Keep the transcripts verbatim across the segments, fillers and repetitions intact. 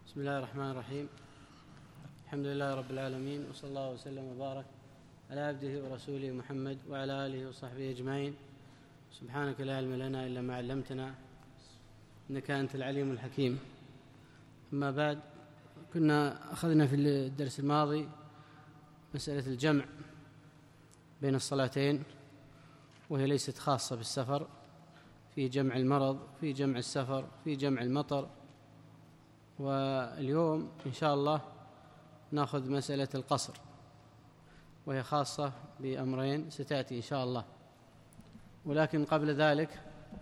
بسم الله الرحمن الرحيم. الحمد لله رب العالمين، وصلى الله وسلم وبارك على عبده ورسوله محمد وعلى آله وصحبه أجمعين. سبحانك لا علم لنا إلا ما علمتنا إنك أنت العليم الحكيم. أما بعد، كنا أخذنا في الدرس الماضي مسألة الجمع بين الصلاتين، وهي ليست خاصة بالسفر، في جمع المرض، في جمع السفر، في جمع المطر. واليوم إن شاء الله نأخذ مسألة القصر، وهي خاصة بأمرين ستأتي إن شاء الله. ولكن قبل ذلك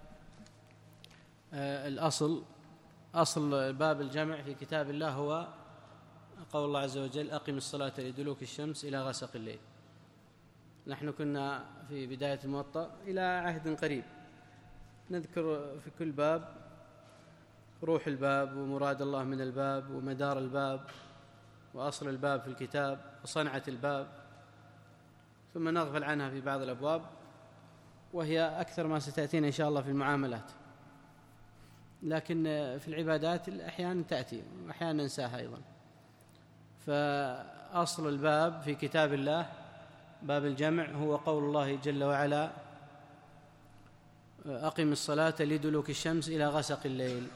الأصل أصل باب الجمع في كتاب الله هو قول الله عز وجل: أقم الصلاة لدلوك الشمس إلى غسق الليل. نحن كنا في بداية الموطأ إلى عهد قريب نذكر في كل باب روح الباب ومراد الله من الباب ومدار الباب وأصل الباب في الكتاب وصنعة الباب، ثم نغفل عنها في بعض الأبواب، وهي أكثر ما ستأتينا إن شاء الله في المعاملات. لكن في العبادات أحيانا تأتي وأحيانا ننساها أيضا. فأصل الباب في كتاب الله باب الجمع هو قول الله جل وعلا: أقم الصلاة لدلوك الشمس إلى غسق الليل.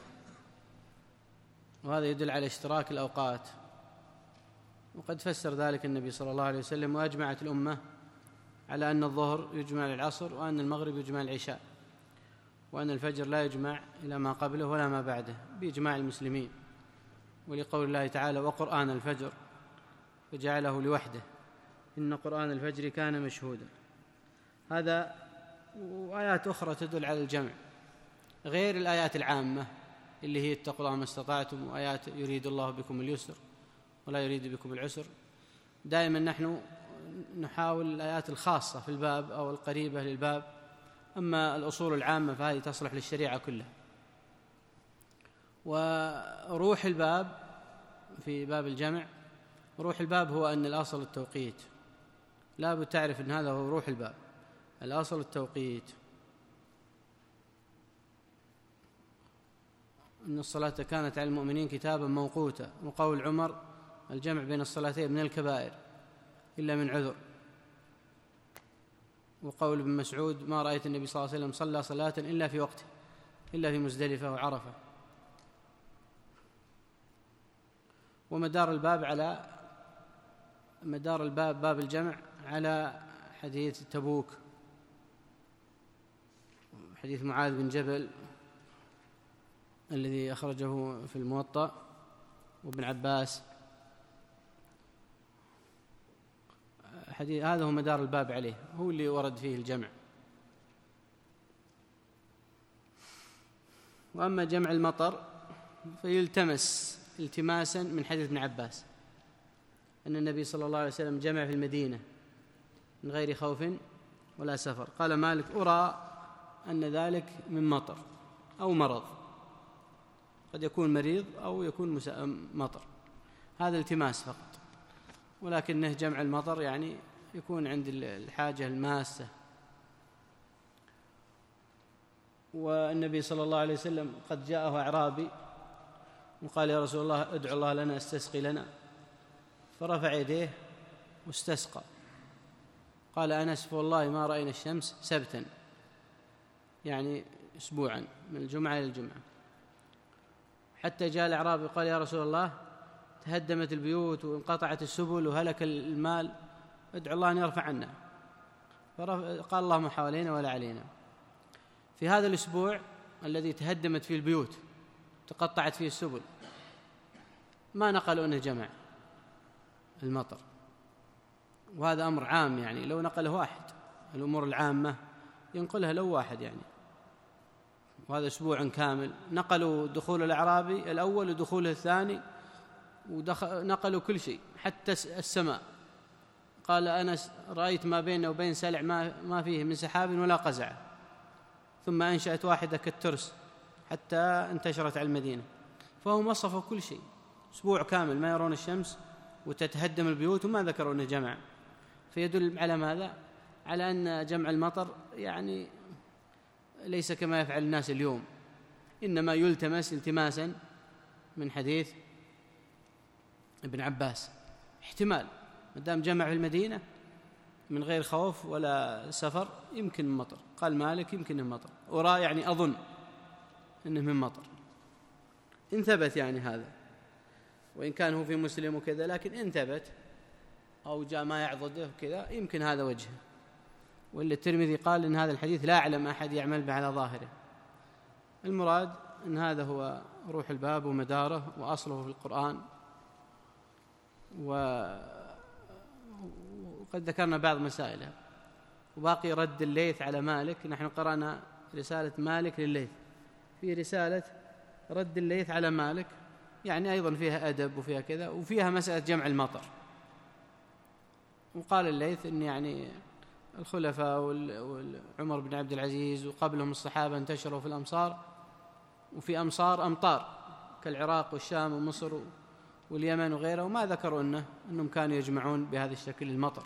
وهذا يدل على اشتراك الأوقات، وقد فسر ذلك النبي صلى الله عليه وسلم: وأجمعت الأمة على أن الظهر يجمع للعصر، وأن المغرب يجمع للعشاء، وأن الفجر لا يجمع إلى ما قبله ولا ما بعده، بإجماع المسلمين. ولقول الله تعالى: وقرآن الفجر فجعله لوحده إن قرآن الفجر كان مشهودا. هذا وآيات أخرى تدل على الجمع غير الآيات العامة اللي هي اتقوا الله ما استطعتم، وآيات يريد الله بكم اليسر ولا يريد بكم العسر. دائما نحن نحاول الآيات الخاصة في الباب أو القريبة للباب، أما الأصول العامة فهذه تصلح للشريعة كلها. وروح الباب في باب الجمع، روح الباب هو أن الأصل التوقيت، لا بد تعرف أن هذا هو روح الباب، الأصل التوقيت. إن الصلاة كانت على المؤمنين كتابا موقوتا. وقول عمر: الجمع بين الصلاتين من الكبائر إلا من عذر. وقول ابن مسعود: ما رأيت النبي صلى الله عليه وسلم صلى صلاة إلا في وقته إلا في مزدلفة وعرفة. ومدار الباب على مدار الباب باب الجمع على حديث تبوك، حديث معاذ بن جبل الذي أخرجه في الموطأ، وابن عباس. حديث هذا هو مدار الباب عليه، هو اللي ورد فيه الجمع. وأما جمع المطر فيلتمس التماسا من حديث ابن عباس أن النبي صلى الله عليه وسلم جمع في المدينة من غير خوف ولا سفر. قال مالك: أرى أن ذلك من مطر أو مرض، قد يكون مريض أو يكون مطر، هذا التماس فقط. ولكنه جمع المطر يعني يكون عند الحاجة الماسة. والنبي صلى الله عليه وسلم قد جاءه أعرابي وقال: يا رسول الله ادعو الله لنا استسقي لنا، فرفع يديه واستسقى. قال أنس: فوالله ما رأينا الشمس سبتا، يعني أسبوعا من الجمعة إلى الجمعة. حتى جاء الأعرابي قال: يا رسول الله تهدمت البيوت وانقطعت السبل وهلك المال، ادعو الله أن يرفع عنا. قال: اللهم حوالينا ولا علينا. في هذا الأسبوع الذي تهدمت فيه البيوت تقطعت فيه السبل ما نقلوا أنه جمع المطر، وهذا أمر عام، يعني لو نقله واحد الأمور العامة ينقلها لو واحد يعني. وهذا أسبوع كامل نقلوا دخول الأعرابي الأول ودخوله الثاني، ونقلوا كل شيء حتى السماء. قال أنس: رأيت ما بينه وبين سلع ما, ما فيه من سحاب ولا قزعة، ثم أنشأت واحدة كالترس حتى انتشرت على المدينة. فهم وصفوا كل شيء، أسبوع كامل ما يرون الشمس وتتهدم البيوت وما ذكروا أنه جمع. فيدل على ماذا؟ على أن جمع المطر يعني ليس كما يفعل الناس اليوم، إنما يلتمس التماسا من حديث ابن عباس احتمال ما دام جمع في المدينة من غير خوف ولا سفر يمكن من مطر. قال مالك يمكن من مطر، أرى يعني أظن أنه من مطر إن ثبت يعني هذا، وإن كان هو في مسلم وكذا، لكن إن ثبت أو جاء ما يعضده كذا يمكن هذا وجهه. واللي الترمذي قال إن هذا الحديث لا أعلم أحد يعمل به على ظاهره. المراد أن هذا هو روح الباب ومداره وأصله في القرآن. وقد ذكرنا بعض مسائلها، وباقي رد الليث على مالك. نحن قرأنا رسالة مالك للليث، في رسالة رد الليث على مالك يعني أيضا فيها أدب وفيها كذا، وفيها مسألة جمع المطر. وقال الليث إن يعني الخلفاء وعمر بن عبد العزيز وقبلهم الصحابة انتشروا في الأمصار، وفي أمصار أمطار كالعراق والشام ومصر واليمن وغيره، وما ذكروا إنه أنهم كانوا يجمعون بهذا الشكل المطر.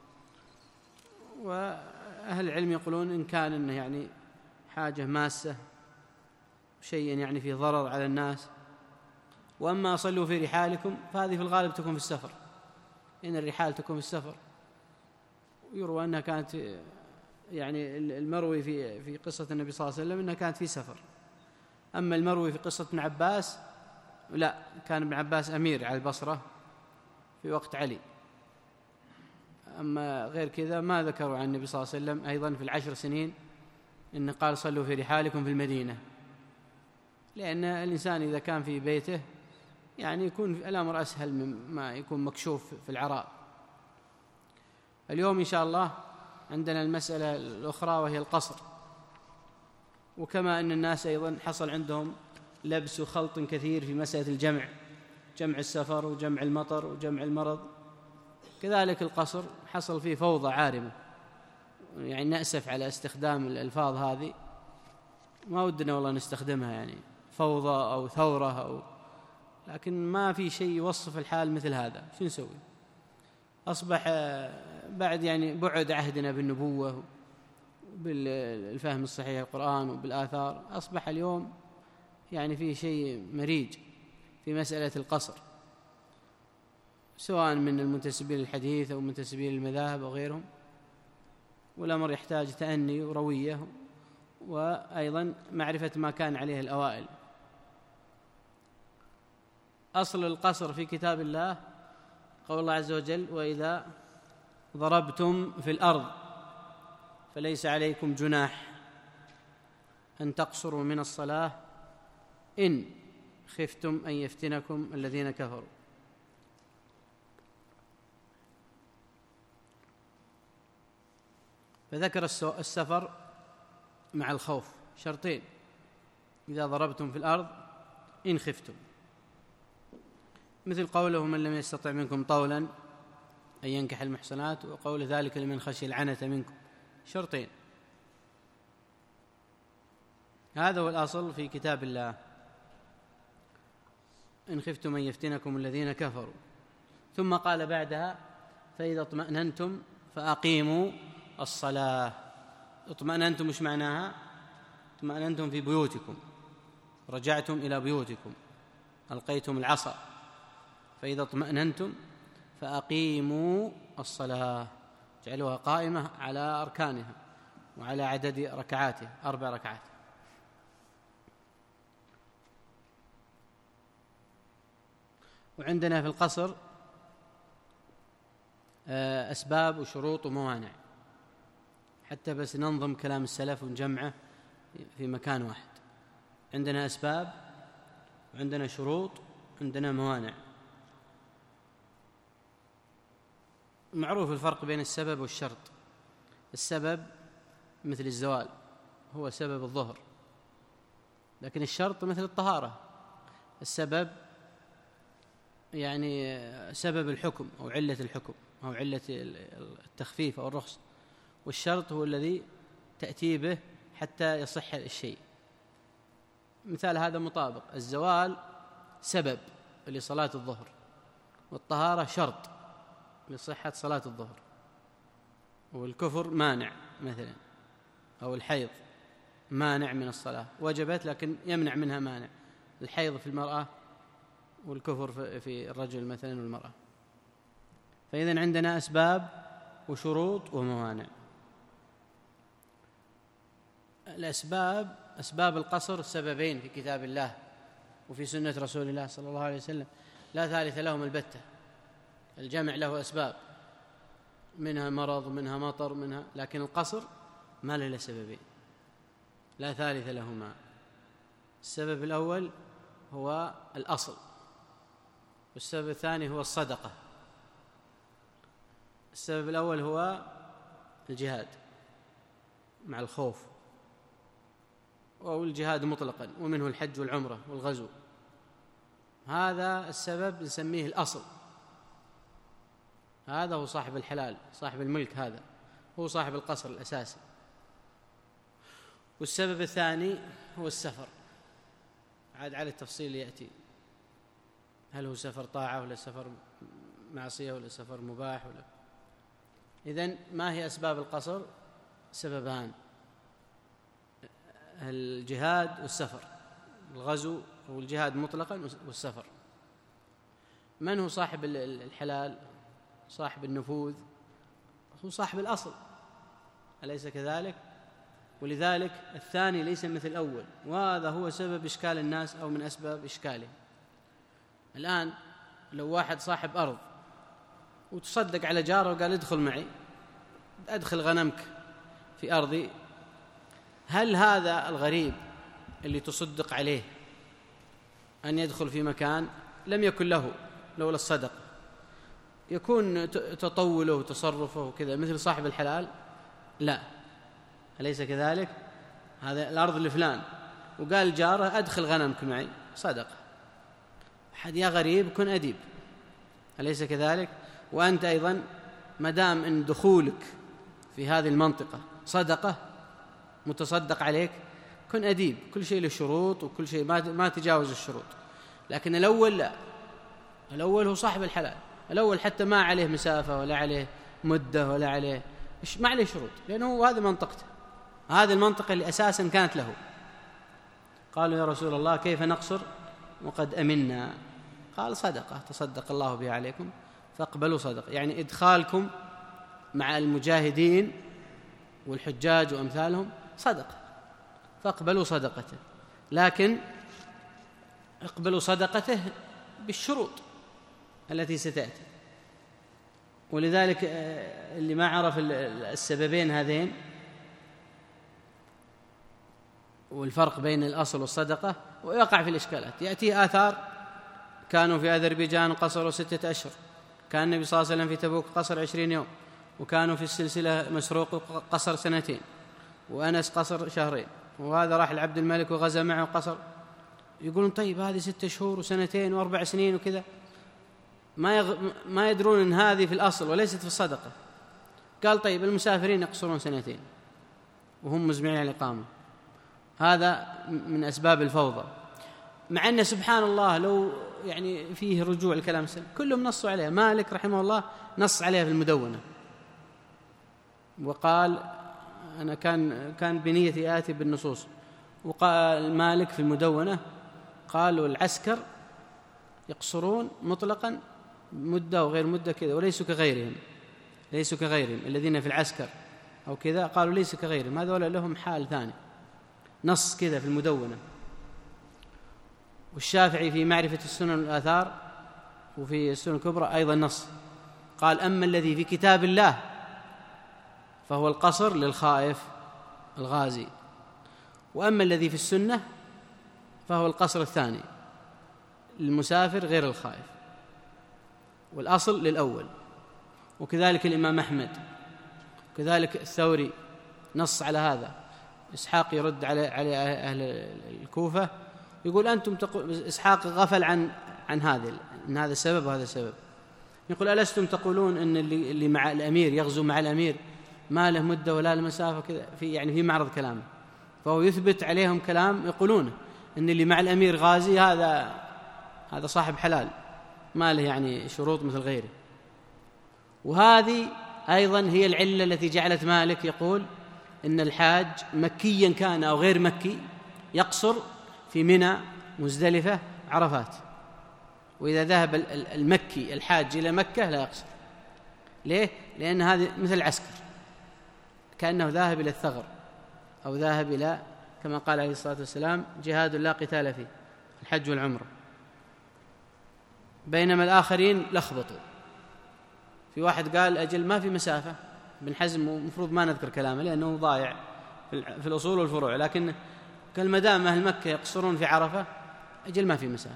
وأهل العلم يقولون إن كان إنه يعني حاجة ماسة شيء يعني فيه ضرر على الناس. وأما صلوا في رحالكم فهذه في الغالب تكون في السفر، إن الرحال تكون في السفر. يروى أنها كانت يعني المروي في في قصة النبي صلى الله عليه وسلم أنها كانت في سفر. أما المروي في قصة ابن عباس لا، كان ابن عباس أمير على البصرة في وقت علي. أما غير كذا ما ذكروا عن النبي صلى الله عليه وسلم أيضا في العشر سنين إن قال صلوا في رحالكم في المدينة، لأن الإنسان إذا كان في بيته يعني يكون الأمر أسهل مما يكون مكشوف في العراء. اليوم إن شاء الله عندنا المسألة الأخرى وهي القصر. وكما أن الناس أيضا حصل عندهم لبس وخلط كثير في مسألة الجمع، جمع السفر وجمع المطر وجمع المرض، كذلك القصر حصل فيه فوضى عارمة. يعني نأسف على استخدام الألفاظ هذه، ما ودنا والله نستخدمها، يعني فوضى أو ثورة أو، لكن ما في شيء يوصف الحال مثل هذا. شو نسوي؟ أصبح بعد يعني بعد عهدنا بالنبوة بالفهم الصحيح القرآن وبالآثار، أصبح اليوم يعني في شيء مريج في مسألة القصر، سواء من المنتسبين للحديث أو منتسبين للمذاهب أو غيرهم. والأمر يحتاج تأني وروية، وأيضا معرفة ما كان عليه الأوائل. أصل القصر في كتاب الله قول الله عز وجل: وإذا ضربتم في الأرض فليس عليكم جناح أن تقصروا من الصلاة إن خفتم أن يفتنكم الذين كفروا. فذكر السفر مع الخوف شرطين: إذا ضربتم في الأرض إن خفتم، مثل قوله: من لم يستطع منكم طولا أن ينكح المحصنات، وقول ذلك لمن خشي العنة منكم. شرطين، هذا هو الأصل في كتاب الله: إن خفتم أن يفتنكم الذين كفروا. ثم قال بعدها: فإذا اطمأننتم فأقيموا الصلاة. اطمأننتم مش معناها؟ اطمأننتم في بيوتكم، رجعتم إلى بيوتكم، ألقيتم العصا. فإذا اطمأننتم فأقيموا الصلاة، جعلوها قائمة على أركانها وعلى عدد ركعاتها، أربع ركعات. وعندنا في القصر أسباب وشروط وموانع، حتى بس ننظم كلام السلف ونجمعه في مكان واحد. عندنا أسباب وعندنا شروط وعندنا موانع. معروف الفرق بين السبب والشرط. السبب مثل الزوال هو سبب الظهر، لكن الشرط مثل الطهارة. السبب يعني سبب الحكم أو علة الحكم أو علة التخفيف أو الرخص، والشرط هو الذي تأتي به حتى يصح الشيء. مثال هذا مطابق: الزوال سبب لصلاة الظهر، والطهارة شرط لصحة صلاة الظهر. والكفر مانع مثلا، أو الحيض مانع من الصلاة، وجبت لكن يمنع منها مانع. الحيض في المرأة والكفر في الرجل مثلا والمرأة. فإذن عندنا أسباب وشروط وموانع. الأسباب، أسباب القصر سببين في كتاب الله وفي سنة رسول الله صلى الله عليه وسلم، لا ثالث لهم البتة. الجمع له أسباب، منها مرض، منها مطر، منها، لكن القصر ما له إلا سببين لا ثالث لهما. السبب الأول هو الأصل، والسبب الثاني هو الصدقة. السبب الأول هو الجهاد مع الخوف، أو الجهاد مطلقا، ومنه الحج والعمرة والغزو. هذا السبب نسميه الأصل، هذا هو صاحب الحلال، صاحب الملك، هذا هو صاحب القصر الأساسي. والسبب الثاني هو السفر، عاد على التفصيل يأتي، هل هو سفر طاعة ولا سفر معصية ولا سفر مباح ولا. إذن ما هي أسباب القصر؟ سببان: الجهاد والسفر، الغزو أو الجهاد مطلقا والسفر. من هو صاحب الحلال، صاحب النفوذ؟ هو صاحب الأصل، أليس كذلك؟ ولذلك الثاني ليس مثل الأول، وهذا هو سبب إشكال الناس أو من أسباب إشكالهم. الآن لو واحد صاحب أرض وتصدق على جاره وقال ادخل معي، أدخل غنمك في أرضي، هل هذا الغريب اللي تصدق عليه أن يدخل في مكان لم يكن له لولا الصدقة، يكون تطوله وتصرفه وكذا مثل صاحب الحلال؟ لا، أليس كذلك؟ هذا الأرض لفلان، وقال جاره أدخل غنمك معي، صدقة. أحد يا غريب كن أديب، أليس كذلك؟ وأنت أيضا مدام أن دخولك في هذه المنطقة صدقة، متصدق عليك، كن أديب، كل شيء له شروط، وكل شيء ما ما تجاوز الشروط. لكن الأول لا، الأول هو صاحب الحلال، الأول حتى ما عليه مسافة ولا عليه مدة ولا عليه، ما عليه شروط، لأنه هذا منطقته، هذه المنطقة اللي أساسا كانت له. قالوا يا رسول الله كيف نقصر وقد أمنا؟ قال صدقة تصدق الله بها عليكم فاقبلوا صدقة، يعني إدخالكم مع المجاهدين والحجاج وأمثالهم صدقة، فاقبلوا صدقته، لكن اقبلوا صدقته بالشروط التي ستأتي. ولذلك اللي ما عرف السببين هذين والفرق بين الأصل والصدقة ويقع في الإشكالات. يأتي آثار كانوا في أذربيجان قصروا ستة أشهر، كان النبي صلى الله عليه وسلم في تبوك قصر عشرين يوم، وكانوا في السلسلة مسروق قصر سنتين، وأنس قصر شهرين، وهذا راح العبد الملك وغزا معه قصر. يقولون طيب هذه ستة شهور وسنتين وأربع سنين وكذا، ما يغ... ما يدرون أن هذه في الأصل وليست في الصدقة. قال طيب المسافرين يقصرون سنتين وهم مزمعين على الإقامة. هذا من أسباب الفوضى، مع أن سبحان الله لو يعني فيه رجوع الكلام السلم كلهم نصوا عليها. مالك رحمه الله نص عليها في المدونة، وقال أنا كان كان بنيتي آتي بالنصوص، وقال مالك في المدونة قالوا العسكر يقصرون مطلقا مدة وغير مدة كذا، وليسوا كغيرهم، ليسوا كغيرهم الذين في العسكر أو كذا، قالوا ليسوا كغيرهم، هذول لهم حال ثاني. نص كذا في المدونة. والشافعي في معرفة السنن والآثار وفي السنن الكبرى أيضا نص، قال أما الذي في كتاب الله فهو القصر للخائف الغازي، وأما الذي في السنة فهو القصر الثاني للمسافر غير الخائف، والأصل للأول. وكذلك الإمام أحمد، وكذلك الثوري نص على هذا. إسحاق يرد على على أهل الكوفة يقول أنتم تقول، إسحاق غفل عن عن هذا، إن هذا السبب وهذا السبب. يقول ألستم تقولون إن اللي اللي مع الأمير يغزو مع الأمير ما له مدة ولا له مسافة كذا، في يعني في معرض كلامه، فهو يثبت عليهم كلام يقولونه إن اللي مع الأمير غازي هذا هذا صاحب حلال ما له يعني شروط مثل غيره. وهذه أيضا هي العلة التي جعلت مالك يقول إن الحاج مكيا كان أو غير مكي يقصر في منى مزدلفة عرفات، وإذا ذهب المكي الحاج إلى مكة لا يقصر. ليه؟ لأن هذه مثل العسكر، كأنه ذاهب إلى الثغر أو ذاهب إلى، كما قال عليه الصلاة والسلام: جهاد لا قتال فيه، الحج والعمرة. بينما الآخرين لخبطوا، في واحد قال: أجل ما في مسافة. ابن حزم مفروض ما نذكر كلامه لأنه ضايع في الأصول والفروع، لكن قال ما دام أهل مكة يقصرون في عرفة أجل ما في مسافة.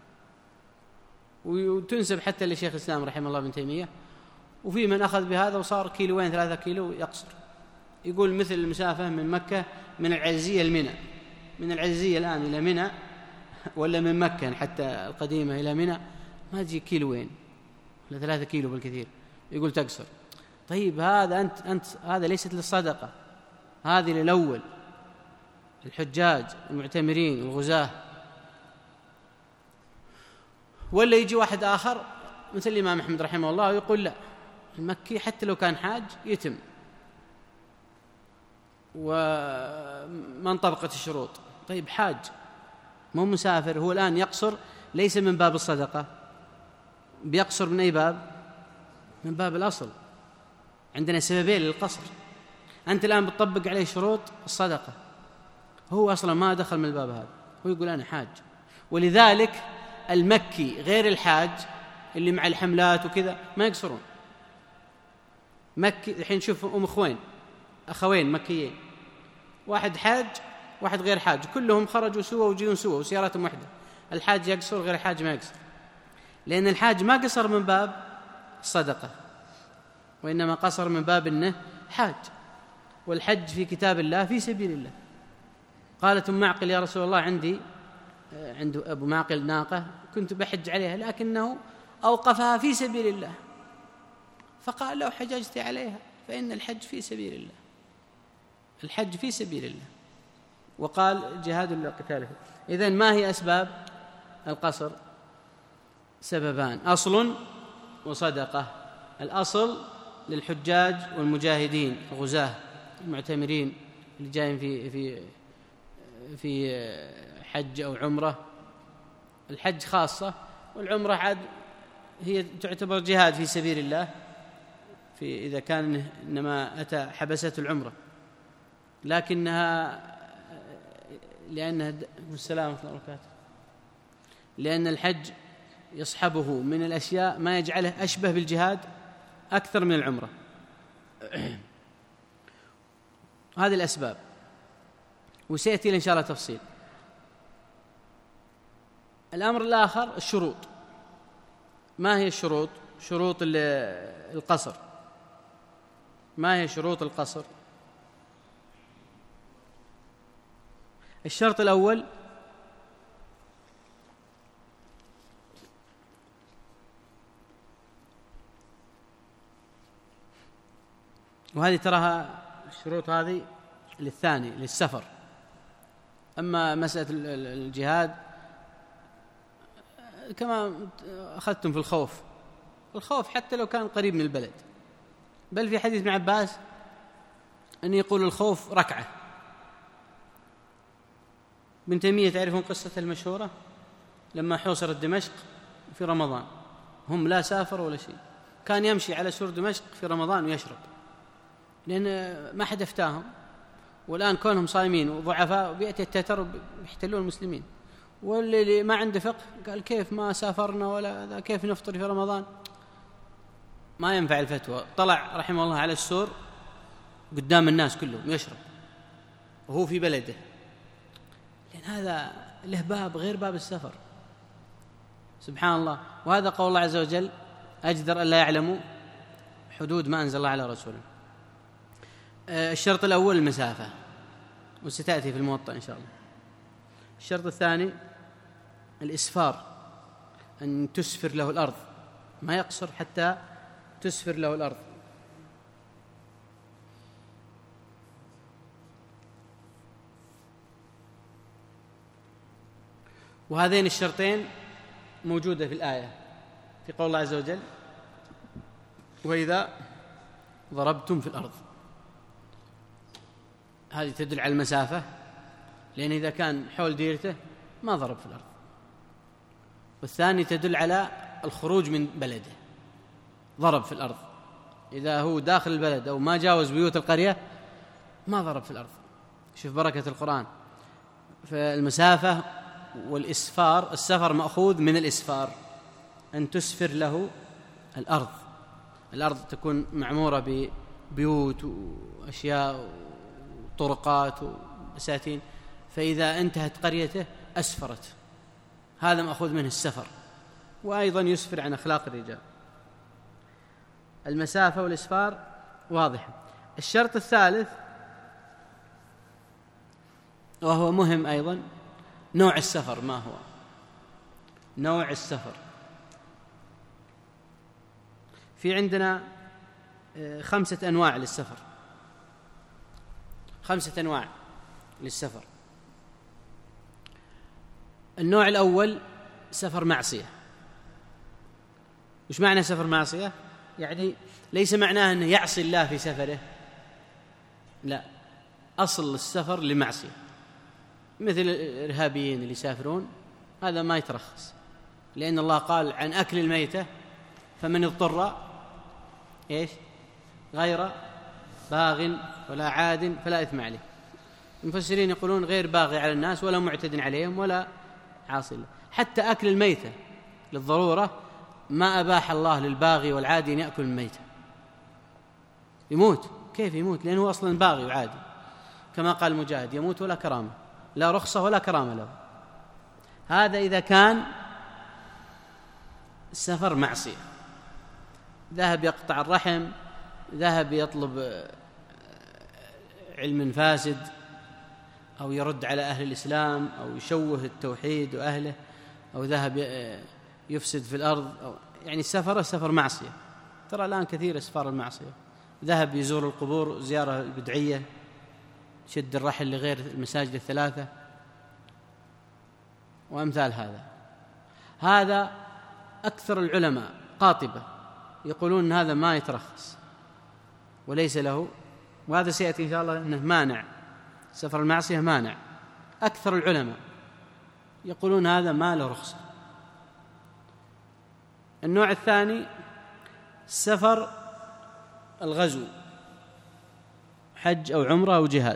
وتنسب حتى لشيخ الإسلام رحمه الله ابن تيمية، وفي من أخذ بهذا وصار كيلوين ثلاثة كيلو يقصر، يقول مثل المسافة من مكة من العزية المنى، من العزية الآن إلى منى، ولا من مكة حتى القديمة إلى منى ما تجي كيلوين ولا ثلاثة كيلو بالكثير، يقول تقصر. طيب هذا أنت أنت هذا ليست للصدقة، هذه للأول الحجاج المعتمرين الغزاة. ولا يجي واحد آخر مثل الإمام أحمد رحمه الله ويقول: لا، المكي حتى لو كان حاج يتم، وما انطبقت الشروط. طيب حاج مو مسافر، هو الآن يقصر ليس من باب الصدقة، بيقصر من أي باب؟ من باب الأصل. عندنا سببين للقصر، أنت الآن بتطبق عليه شروط الصدقة، هو أصلا ما دخل من الباب هذا، هو يقول أنا حاج. ولذلك المكي غير الحاج اللي مع الحملات وكذا ما يقصرون. مكي الحين شوف أم أخوين أخوين مكيين، واحد حاج واحد غير حاج، كلهم خرجوا سوا وجيون سوا وسياراتهم واحدة، الحاج يقصر غير الحاج ما يقصر، لأن الحاج ما قصر من باب الصدقة، وإنما قصر من باب أنه حاج. والحج في كتاب الله في سبيل الله. قالت أم معقل: يا رسول الله عندي عند أبو معقل ناقة كنت بحج عليها لكنه أوقفها في سبيل الله، فقال: لو حججت عليها فإن الحج في سبيل الله، الحج في سبيل الله. وقال: جهاد لا قتال فيه. إذن ما هي أسباب القصر؟ سببان: أصل وصدقة. الأصل للحجاج والمجاهدين الغزاة المعتمرين اللي جايين في في في حج أو عمرة. الحج خاصة، والعمرة عاد هي تعتبر جهاد في سبيل الله، في إذا كان إنما أتى حبسة العمرة، لكنها لأنها السلام عليكم لأن الحج يصحبه من الأشياء ما يجعله أشبه بالجهاد أكثر من العمرة. هذه الأسباب، وسيأتي إن شاء الله تفصيل. الأمر الآخر الشروط. ما هي الشروط؟ شروط القصر. ما هي شروط القصر؟ الشرط الأول وهذه تراها الشروط هذه للثاني للسفر. أما مسألة الجهاد كما أخذتم في الخوف، الخوف حتى لو كان قريب من البلد، بل في حديث ابن عباس أن يقول الخوف ركعة. ابن تيمية تعرفون قصة المشهورة لما حوصرت دمشق في رمضان، هم لا سافر ولا شيء، كان يمشي على سور دمشق في رمضان ويشرب، لأن ما حد افتاهم. والآن كونهم صايمين وضعفاء بيأتي التتر ويحتلون المسلمين، واللي ما عنده فقه قال كيف ما سافرنا ولا كيف نفطر في رمضان؟ ما ينفع الفتوى. طلع رحمه الله على السور قدام الناس كلهم يشرب وهو في بلده، لأن هذا له باب غير باب السفر. سبحان الله. وهذا قول الله عز وجل: أجدر أن لا يعلموا حدود ما أنزل الله على رسوله. الشرط الأول المسافة، وستأتي في الموطأ إن شاء الله. الشرط الثاني الإسفار، أن تسفر له الأرض، ما يقصر حتى تسفر له الأرض. وهذين الشرطين موجودة في الآية في قول الله عز وجل: وإذا ضربتم في الأرض. هذه تدل على المسافة، لأن إذا كان حول ديرته ما ضرب في الأرض. والثاني تدل على الخروج من بلده، ضرب في الأرض. إذا هو داخل البلد أو ما جاوز بيوت القرية ما ضرب في الأرض. شوف بركة القرآن. فالمسافة والإسفار، السفر مأخوذ من الإسفار، أن تسفر له الأرض. الأرض تكون معمورة ببيوت وأشياء وطرقات وبساتين، فإذا انتهت قريته أسفرت، هذا مأخوذ منه السفر. وأيضا يسفر عن أخلاق الرجال. المسافة والإسفار واضحة. الشرط الثالث وهو مهم أيضا، نوع السفر. ما هو نوع السفر؟ في عندنا خمسة أنواع للسفر، خمسة أنواع للسفر. النوع الأول سفر معصية. وش معنى سفر معصية؟ يعني ليس معناه أنه يعصي الله في سفره، لا، أصل السفر لمعصية، مثل الإرهابيين اللي يسافرون، هذا ما يترخص، لأن الله قال عن أكل الميتة فمن اضطر إيش غير باغ ولا عاد فلا إثم عليه. المفسرين يقولون غير باغي على الناس ولا معتد عليهم ولا عاصي الله. حتى أكل الميتة للضرورة ما أباح الله للباغي والعادي أن يأكل الميتة، يموت. كيف يموت؟ لأنه أصلا باغي وعادي، كما قال المجاهد يموت ولا كرامة، لا رخصة ولا كرامة له. هذا إذا كان السفر معصية، ذهب يقطع الرحم، ذهب يطلب علم فاسد، أو يرد على أهل الإسلام، أو يشوه التوحيد وأهله، أو ذهب يفسد في الأرض، أو يعني السفر السفر معصية. ترى الآن كثير أسفار المعصية، ذهب يزور القبور زيارة البدعية، شد الرحل لغير المساجد الثلاثة وأمثال هذا. هذا أكثر العلماء قاطبة يقولون أن هذا ما يترخص وليس له، وهذا سيأتي إن شاء الله أنه مانع، سفر المعصية مانع. أكثر العلماء يقولون هذا ما له رخصة. النوع الثاني سفر الغزو، حج أو عمرة أو جهاد،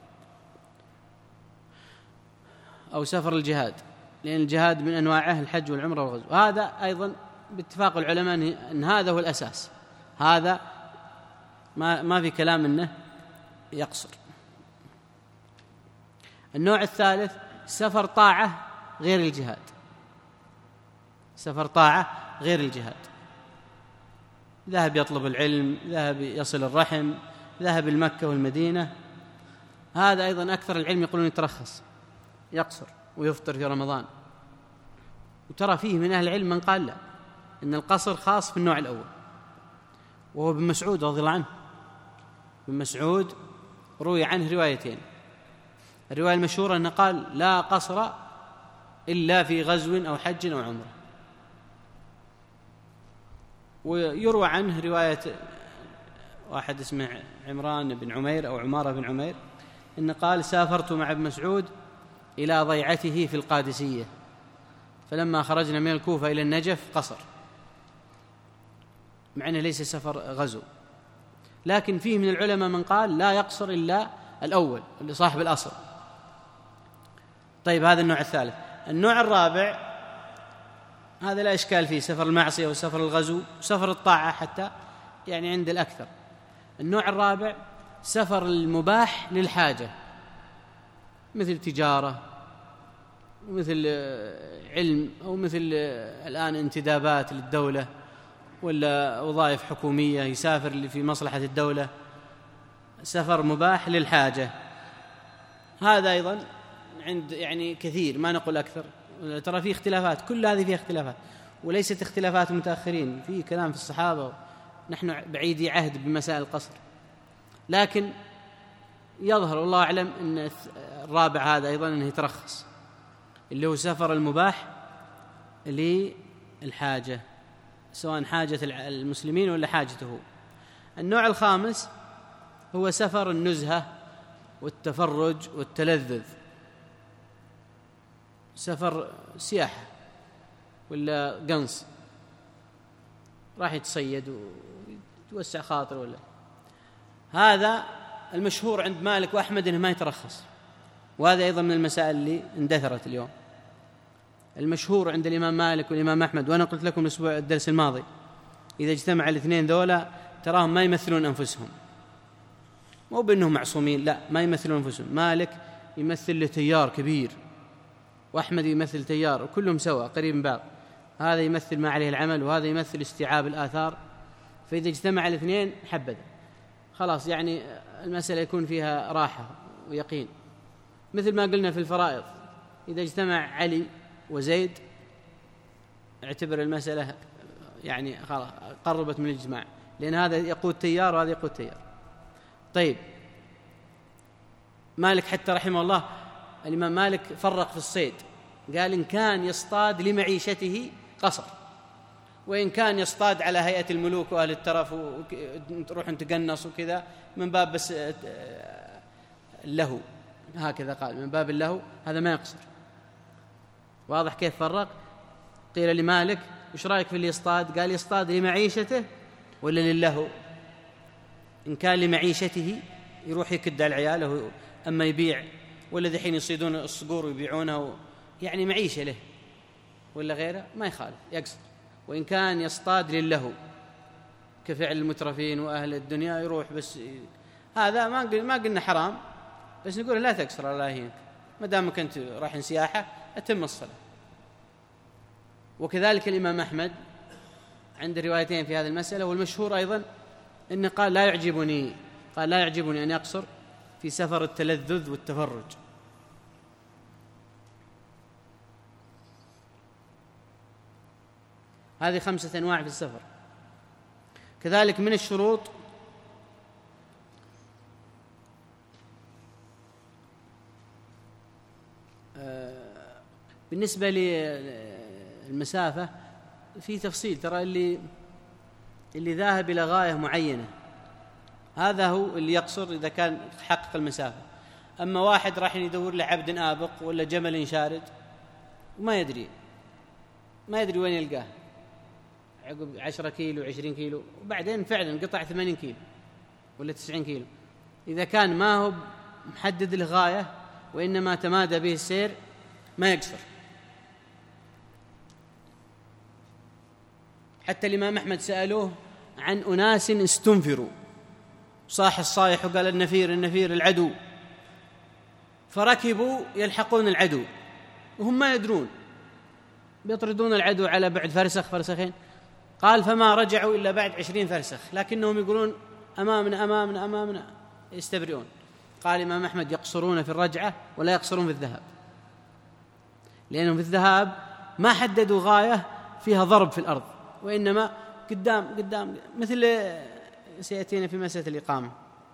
أو سفر الجهاد، لأن الجهاد من أنواعه الحج والعمرة والغزو. هذا أيضا باتفاق العلماء أن هذا هو الأساس، هذا ما ما في كلام أنه يقصر. النوع الثالث سفر طاعة غير الجهاد، سفر طاعة غير الجهاد، ذهب يطلب العلم، ذهب يصل الرحم، ذهب المكة والمدينة. هذا أيضا أكثر العلم يقولون يترخص، يقصر ويفطر في رمضان. وترى فيه من أهل العلم من قال لا، إن القصر خاص في النوع الأول، وهو ابن مسعود رضي الله عنه. ابن مسعود روي عنه روايتين، الرواية المشهورة أنه قال لا قصر إلا في غزو أو حج أو عمرة. ويروى عنه رواية واحد اسمه عمران بن عمير أو عمارة بن عمير، إنه قال سافرت مع ابن مسعود إلى ضيعته في القادسية، فلما خرجنا من الكوفة إلى النجف قصر، مع أنه ليس سفر غزو. لكن فيه من العلماء من قال لا يقصر إلا الأول اللي صاحب الأصل. طيب هذا النوع الثالث. النوع الرابع هذا لا إشكال فيه، سفر المعصية وسفر الغزو وسفر الطاعة حتى، يعني عند الأكثر. النوع الرابع سفر المباح للحاجة، مثل تجارة ومثل علم، أو مثل الآن انتدابات للدولة ولا وظائف حكومية، يسافر في مصلحة الدولة، سفر مباح للحاجة. هذا أيضا عند يعني كثير، ما نقول أكثر، ترى فيه اختلافات، كل هذه فيها اختلافات، وليست اختلافات متأخرين، فيه كلام في الصحابة، نحن بعيدي عهد بمسائل القصر. لكن يظهر والله أعلم أن الرابع هذا أيضا أنه يترخص، اللي هو سفر المباح للحاجة، سواء حاجة المسلمين ولا حاجته. النوع الخامس هو سفر النزهة والتفرج والتلذذ، سفر سياحة، ولا قنص، راح يتصيد ويتوسع خاطر، ولا هذا المشهور عند مالك وأحمد أنه ما يترخص. وهذا أيضا من المسائل اللي اندثرت اليوم. المشهور عند الإمام مالك والإمام أحمد، وأنا قلت لكم الأسبوع الدرس الماضي إذا اجتمع الاثنين ذولا تراهم ما يمثلون أنفسهم، مو بأنهم معصومين، لا، ما يمثلون أنفسهم. مالك يمثل لتيار كبير، وأحمد يمثل تيار، وكلهم سوا قريب من بعض. هذا يمثل ما عليه العمل، وهذا يمثل استيعاب الآثار. فإذا اجتمع الاثنين حبذا، خلاص يعني المسألة يكون فيها راحة ويقين. مثل ما قلنا في الفرائض، إذا اجتمع علي وزيد اعتبر المسألة يعني خلاص قربت من الإجماع، لأن هذا يقود تيار وهذا يقود تيار. طيب، مالك حتى رحمه الله، الإمام مالك فرق في الصيد، قال إن كان يصطاد لمعيشته قصر، وإن كان يصطاد على هيئة الملوك وأهل الترف وتروح نتقنص وكذا من باب بس اللهو، هكذا قال من باب اللهو، هذا ما يقصر. واضح كيف فرق؟ قيل لمالك وش رأيك في اللي يصطاد؟ قال يصطاد لمعيشته ولا للهو؟ إن كان لمعيشته يروح يكد على عياله، أما يبيع ولا ذي حين يصيدون الصقور ويبيعونه يعني معيشة له ولا غيره ما يخالف يقصر. وإن كان يصطاد للهو كفعل المترفين وأهل الدنيا يروح بس، هذا ما قلنا ما قلنا حرام، بس نقول لا تقصر الله يهينك، ما دامك أنت رايح سياحة أتم الصلاة. وكذلك الإمام أحمد عند روايتين في هذه المسألة، والمشهور أيضا إنه قال لا يعجبني قال لا يعجبني أن يقصر في سفر التلذذ والتفرج. هذه خمسة أنواع في السفر. كذلك من الشروط بالنسبة للمسافة في تفصيل، ترى اللي اللي ذاهب إلى غاية معينة هذا هو اللي يقصر إذا كان حقق المسافة. أما واحد راح يدور له عبد آبق ولا جمل شارد وما يدري ما يدري وين يلقاه، عقب عشرة كيلو عشرين كيلو وبعدين فعلا قطع ثمانين كيلو ولا تسعين كيلو، إذا كان ما هو محدد الغاية وإنما تمادى به السير ما يقصر. حتى الإمام أحمد سألوه عن أناس استنفروا، صاح الصايح وقال النفير النفير العدو، فركبوا يلحقون العدو وهم ما يدرون، بيطردون العدو على بعد فرسخ فرسخين. قال فما رجعوا إلا بعد عشرين فرسخ، لكنهم يقولون أمامنا أمامنا أمامنا يستبرئون. قال الإمام أحمد يقصرون في الرجعة ولا يقصرون في الذهاب، لأنهم في الذهاب ما حددوا غاية فيها ضرب في الأرض، وإنما قدام قدام مثل سيأتينا في مسألة الإقامة.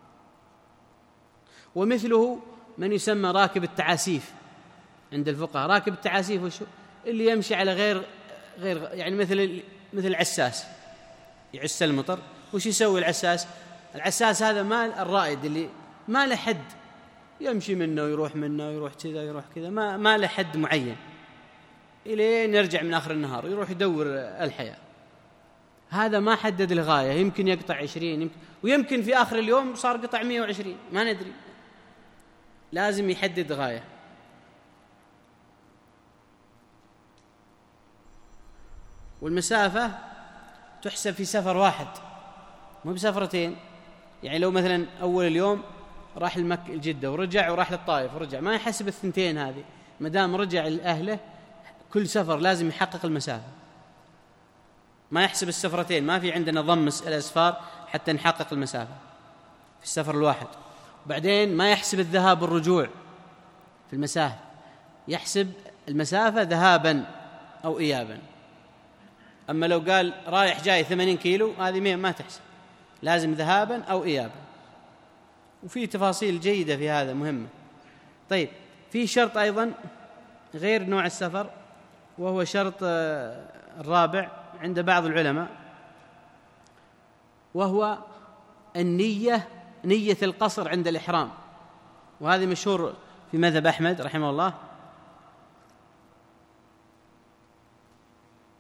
ومثله من يسمى راكب التعاسيف عند الفقهاء. راكب التعاسيف وشو؟ اللي يمشي على غير غير يعني مثل مثل العساس يعس المطر. وش يسوي العساس؟ العساس هذا مال الرائد اللي ما له حد، يمشي منه ويروح منه ويروح كذا يروح كذا، ما ما له حد معين إلين يرجع من آخر النهار يروح يدور الحياة. هذا ما حدد الغاية، يمكن يقطع عشرين يمكن، ويمكن في آخر اليوم صار قطع مئة وعشرين، ما ندري، لازم يحدد غاية. والمسافة تحسب في سفر واحد مو بسفرتين. يعني لو مثلا أول اليوم راح المكة الجدة ورجع وراح للطائف ورجع، ما يحسب الثنتين هذه، مدام رجع لأهله كل سفر لازم يحقق المسافة، ما يحسب السفرتين. ما في عندنا ضم الأسفار حتى نحقق المسافة في السفر الواحد. وبعدين ما يحسب الذهاب والرجوع في المسافة، يحسب المسافة ذهابا أو إيابا. أما لو قال رايح جاي ثمانين كيلو هذه ما تحسب، لازم ذهابا أو إيابا. وفي تفاصيل جيدة في هذا مهمة. طيب، في شرط أيضا غير نوع السفر، وهو شرط الرابع عند بعض العلماء، وهو النية، نية القصر عند الإحرام. وهذا مشهور في مذهب أحمد رحمه الله.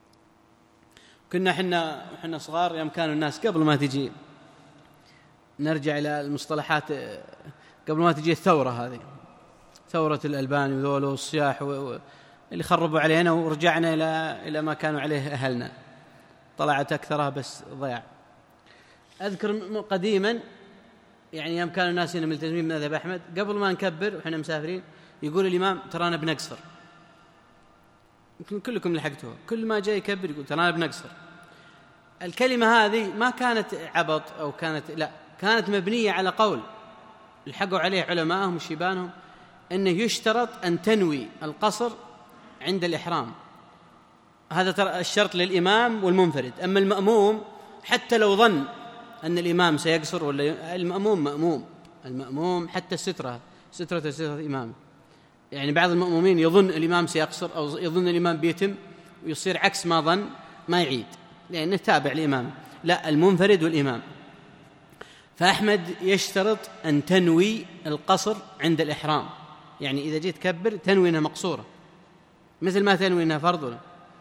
كنا حنا حنا صغار يوم كانوا الناس قبل ما تجي، نرجع إلى المصطلحات قبل ما تجي الثورة هذه، ثورة الألباني وذول والصياح اللي خربوا علينا، ورجعنا إلى إلى ما كانوا عليه أهلنا، طلعت أكثرها بس ضياع. أذكر قديما يعني يوم كانوا الناس هنا ملتزمين بمذهب أحمد، قبل ما نكبر وحنا مسافرين يقول الإمام ترانا بنقصر، يمكن كلكم لحقتوها، كل ما جاي يكبر يقول ترانا بنقصر. الكلمة هذه ما كانت عبط أو كانت، لا، كانت مبنية على قول الحقوا عليه علماءهم وشيبانهم أنه يشترط أن تنوي القصر عند الإحرام، هذا ترى الشرط للإمام والمنفرد. أما المأموم حتى لو ظن أن الإمام سيقصر، ولا المأموم مأموم المأموم حتى السترة سترة سترة الإمام، يعني بعض المأمومين يظن الإمام سيقصر أو يظن الإمام بيتم ويصير عكس ما ظن، ما يعيد لأنه تابع الإمام، لا، المنفرد والإمام. فأحمد يشترط أن تنوي القصر عند الإحرام، يعني إذا جيت كبر تنوي أنها مقصورة مثل ما تنوي أنها فرض،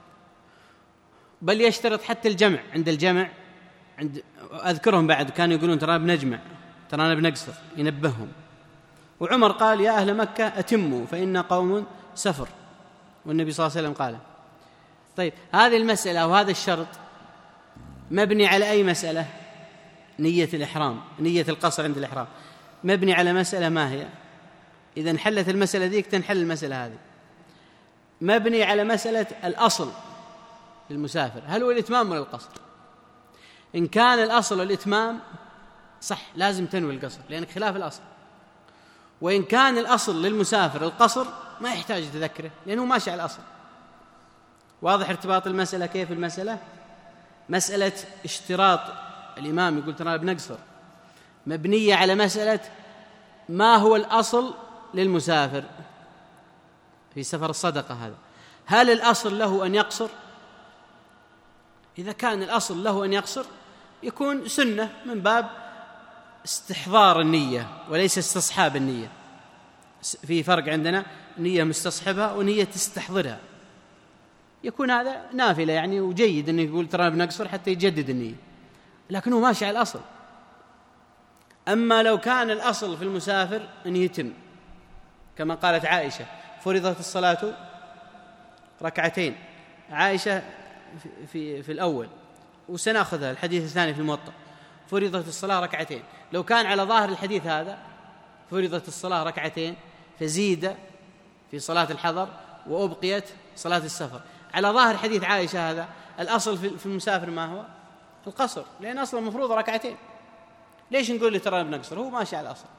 بل يشترط حتى الجمع عند الجمع. عند أذكرهم بعد كانوا يقولون ترانا بنجمع ترانا بنقصر، ينبههم. وعمر قال يا أهل مكة أتموا فإن قوم سفر، والنبي صلى الله عليه وسلم قال. طيب هذه المسألة وهذا الشرط مبني على أي مسألة؟ نية الإحرام، نية القصر عند الإحرام مبني على مسألة ما هي؟ إذا انحلت المسألة ذيك تنحل المسألة هذه. مبني على مسألة الأصل للمسافر، هل هو الإتمام ولا القصر؟ إن كان الأصل الإتمام صح لازم تنوي القصر لأنك خلاف الأصل، وإن كان الأصل للمسافر القصر ما يحتاج تذكره لأنه ماشي على الأصل. واضح ارتباط المسألة كيف؟ المسألة مسألة اشتراط الإمام يقول ترى بنقصر مبنية على مسألة ما هو الأصل للمسافر في سفر الصدقة هذا، هل الأصل له أن يقصر؟ إذا كان الأصل له أن يقصر يكون سنة من باب استحضار النية وليس استصحاب النية. في فرق عندنا نية مستصحبها ونية تستحضرها، يكون هذا نافلة يعني، وجيد أنه يقول ترى بنقصر حتى يجدد النية، لكنه ماشي على الأصل. أما لو كان الأصل في المسافر أن يتم، كما قالت عائشة فرضت الصلاة ركعتين، عائشة في, في الأول، وسنأخذها الحديث الثاني في الموطأ، فرضت الصلاة ركعتين. لو كان على ظاهر الحديث هذا فرضت الصلاة ركعتين فزيد في صلاة الحضر وأبقيت صلاة السفر، على ظاهر حديث عائشة هذا الأصل في المسافر ما هو؟ القصر، لأن أصلا المفروض ركعتين. ليش نقول لي ترى بنقصر؟ هو ماشي على الأصل.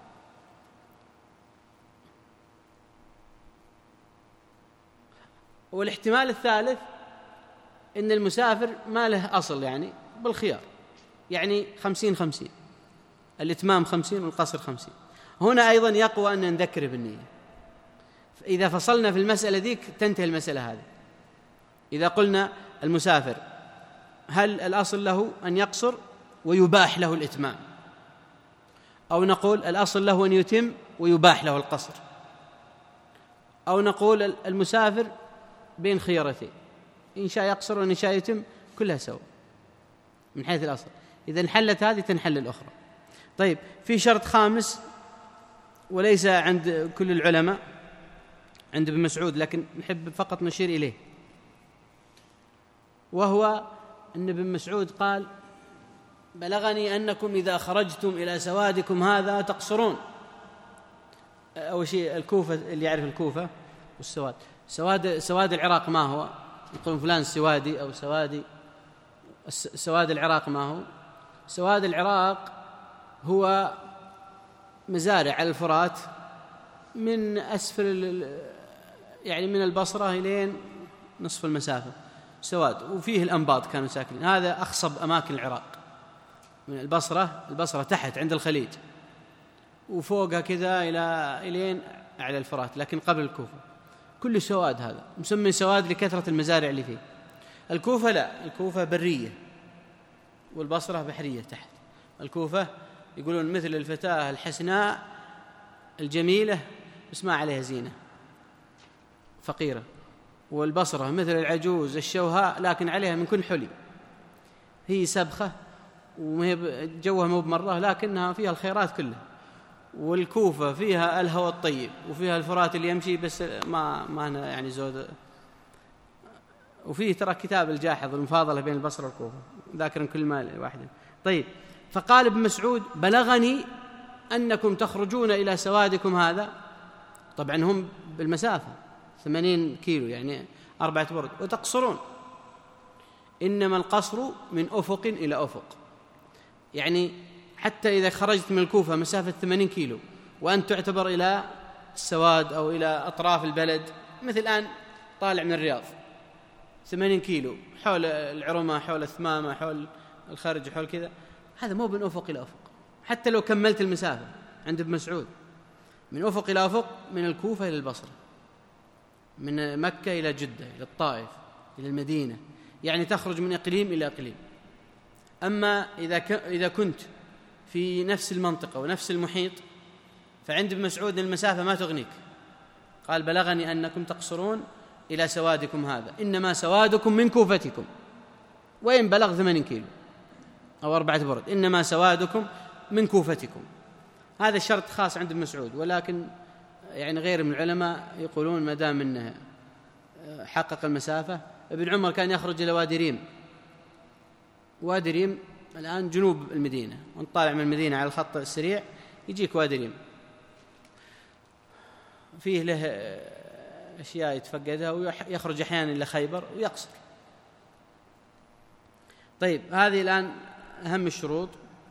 والاحتمال الثالث إن المسافر ما له أصل، يعني بالخيار، يعني خمسين خمسين، الإتمام خمسين والقصر خمسين. هنا أيضا يقوى أن نذكر بالنية. إذا فصلنا في المسألة ذيك تنتهي المسألة هذه. إذا قلنا المسافر هل الأصل له أن يقصر ويباح له الإتمام، أو نقول الأصل له أن يتم ويباح له القصر، أو نقول المسافر بين خيارتين، إن شاء يقصر وإن شاء يتم، كلها سوا من حيث الأصل. إذا انحلت هذه تنحل الأخرى. طيب في شرط خامس وليس عند كل العلماء، عند ابن مسعود، لكن نحب فقط نشير إليه، وهو أن ابن مسعود قال بلغني أنكم إذا خرجتم إلى سوادكم هذا تقصرون. أول شيء الكوفة، اللي يعرف الكوفة والسواد، سواد سواد العراق ما هو؟ يقولون فلان سوادي أو سوادي. سواد العراق ما هو؟ سواد العراق هو مزارع على الفرات من أسفل، يعني من البصرة إلين نصف المسافة سواد، وفيه الأنباط كانوا ساكنين. هذا أخصب أماكن العراق، من البصرة البصرة تحت عند الخليج، وفوقها كذا إلى إلين أعلى الفرات، لكن قبل الكوفة. كل سواد هذا مسمى سواد لكثرة المزارع اللي فيه. الكوفة لا، الكوفة برية والبصرة بحرية تحت. الكوفة يقولون مثل الفتاة الحسناء الجميلة بس ما عليها زينة، فقيرة. والبصرة مثل العجوز الشوهاء لكن عليها من كل حلي، هي سبخة وجوها مو بمرة، لكنها فيها الخيرات كلها. والكوفة فيها الهواء الطيب وفيها الفرات اللي يمشي، بس ما ما أنا يعني زود. وفيه ترى كتاب الجاحظ المفاضلة بين البصرة والكوفة، ذاكر كل ما واحد. طيب، فقال ابن مسعود: بلغني أنكم تخرجون إلى سوادكم هذا. طبعا هم بالمسافة ثمانين كيلو، يعني أربعة برد، وتقصرون. إنما القصر من أفق إلى أفق، يعني حتى إذا خرجت من الكوفة مسافة ثمانين كيلو وأنت تعتبر إلى السواد أو إلى أطراف البلد، مثل الآن طالع من الرياض ثمانين كيلو حول العرمة، حول الثمامة، حول الخارج، حول كذا، هذا مو من أفق إلى أفق. حتى لو كملت المسافة عند ابن مسعود من أفق إلى أفق، من الكوفة إلى البصرة، من مكة إلى جدة، إلى الطائف، إلى المدينة، يعني تخرج من إقليم إلى إقليم. أما إذا إذا كنت في نفس المنطقة ونفس المحيط، فعند ابن مسعود المسافة ما تغنيك. قال: بلغني أنكم تقصرون إلى سوادكم هذا، إنما سوادكم من كوفتكم، وإن بلغ ثمانين كيلو أو أربعة برد، إنما سوادكم من كوفتكم. هذا الشرط خاص عند ابن مسعود، ولكن يعني غير من العلماء يقولون ما دام انه حقق المسافة. ابن عمر كان يخرج إلى وادي ريم. وادي ريم الآن جنوب المدينة، وانت طالع من المدينة على الخط السريع يجيك وادي ريم، فيه له أشياء يتفقدها، ويخرج أحيانا إلى خيبر ويقصر. طيب، هذه الآن أهم الشروط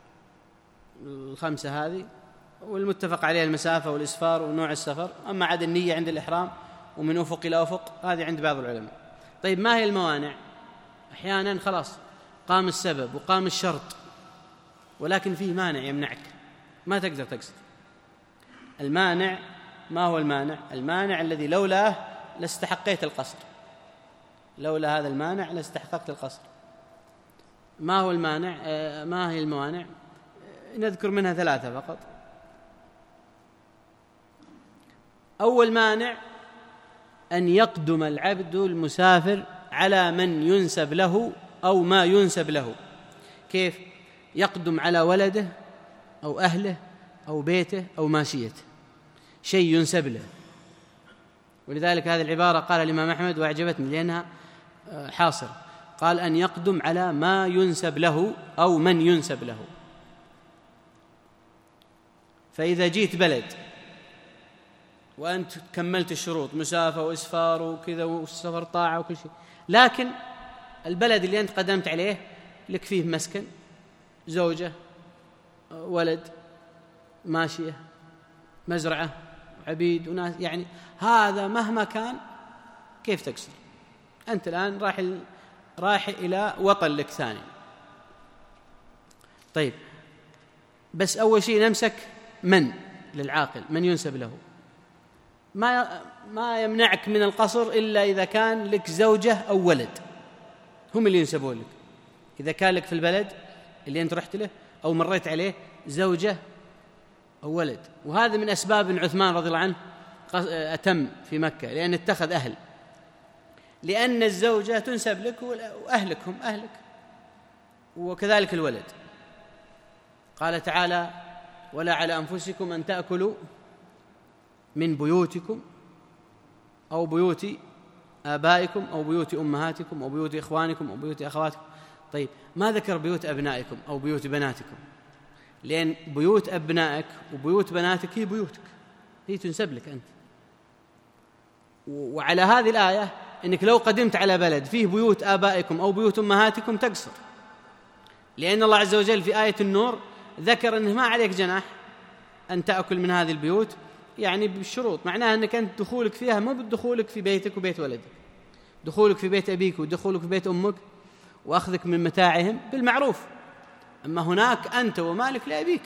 الخمسة هذه، والمتفق عليها المسافة والإسفار ونوع السفر. أما عاد النية عند الإحرام ومن أفق إلى أفق، هذه عند بعض العلماء. طيب، ما هي الموانع؟ أحيانا خلاص قام السبب وقام الشرط، ولكن فيه مانع يمنعك، ما تقدر تقصر. المانع، ما هو المانع؟ المانع الذي لولاه لاستحقيت القصر، لولا هذا المانع لاستحققت القصر. ما هو المانع؟ آه ما هي الموانع؟ نذكر منها ثلاثة فقط. أول مانع أن يقدم العبد المسافر على من ينسب له أو ما ينسب له. كيف؟ يقدم على ولده أو أهله أو بيته أو ماشيته، شيء ينسب له. ولذلك هذه العبارة قال الإمام أحمد وأعجبتني لأنها حاصرة، قال: أن يقدم على ما ينسب له أو من ينسب له. فإذا جيت بلد وأنت كملت الشروط، مسافة وإسفار وكذا والسفر طاعة وكل شيء، لكن البلد اللي أنت قدمت عليه لك فيه مسكن، زوجة، ولد، ماشية، مزرعة، عبيد وناس، يعني هذا مهما كان كيف تقصر؟ أنت الآن رايح رايح إلى وطن لك ثاني. طيب، بس أول شيء نمسك من للعاقل، من ينسب له. ما ما يمنعك من القصر إلا إذا كان لك زوجة أو ولد، هم اللي ينسبون لك. إذا كان لك في البلد اللي أنت رحت له أو مريت عليه زوجة أو ولد. وهذا من أسباب أن عثمان رضي الله عنه أتم في مكة، لأن اتخذ أهل، لأن الزوجة تنسب لك وأهلك هم أهلك، وكذلك الولد. قال تعالى: ولا على أنفسكم أن تأكلوا من بيوتكم أو بيوت آبائكم أو بيوت أمهاتكم أو بيوت إخوانكم أو بيوت أخواتكم. طيب، ما ذكر بيوت أبنائكم أو بيوت بناتكم؟ لأن بيوت أبنائك وبيوت بناتك هي بيوتك، هي تنسب لك أنت. وعلى هذه الآية إنك لو قدمت على بلد فيه بيوت آبائكم أو بيوت أمهاتكم تقصر، لأن الله عز وجل في آية النور ذكر أنه ما عليك جناح أن تأكل من هذه البيوت، يعني بالشروط. معناها أنك أنت دخولك فيها مو بدخولك في بيتك وبيت ولدك، دخولك في بيت أبيك ودخولك في بيت أمك وأخذك من متاعهم بالمعروف. أما هناك أنت ومالك لأبيك.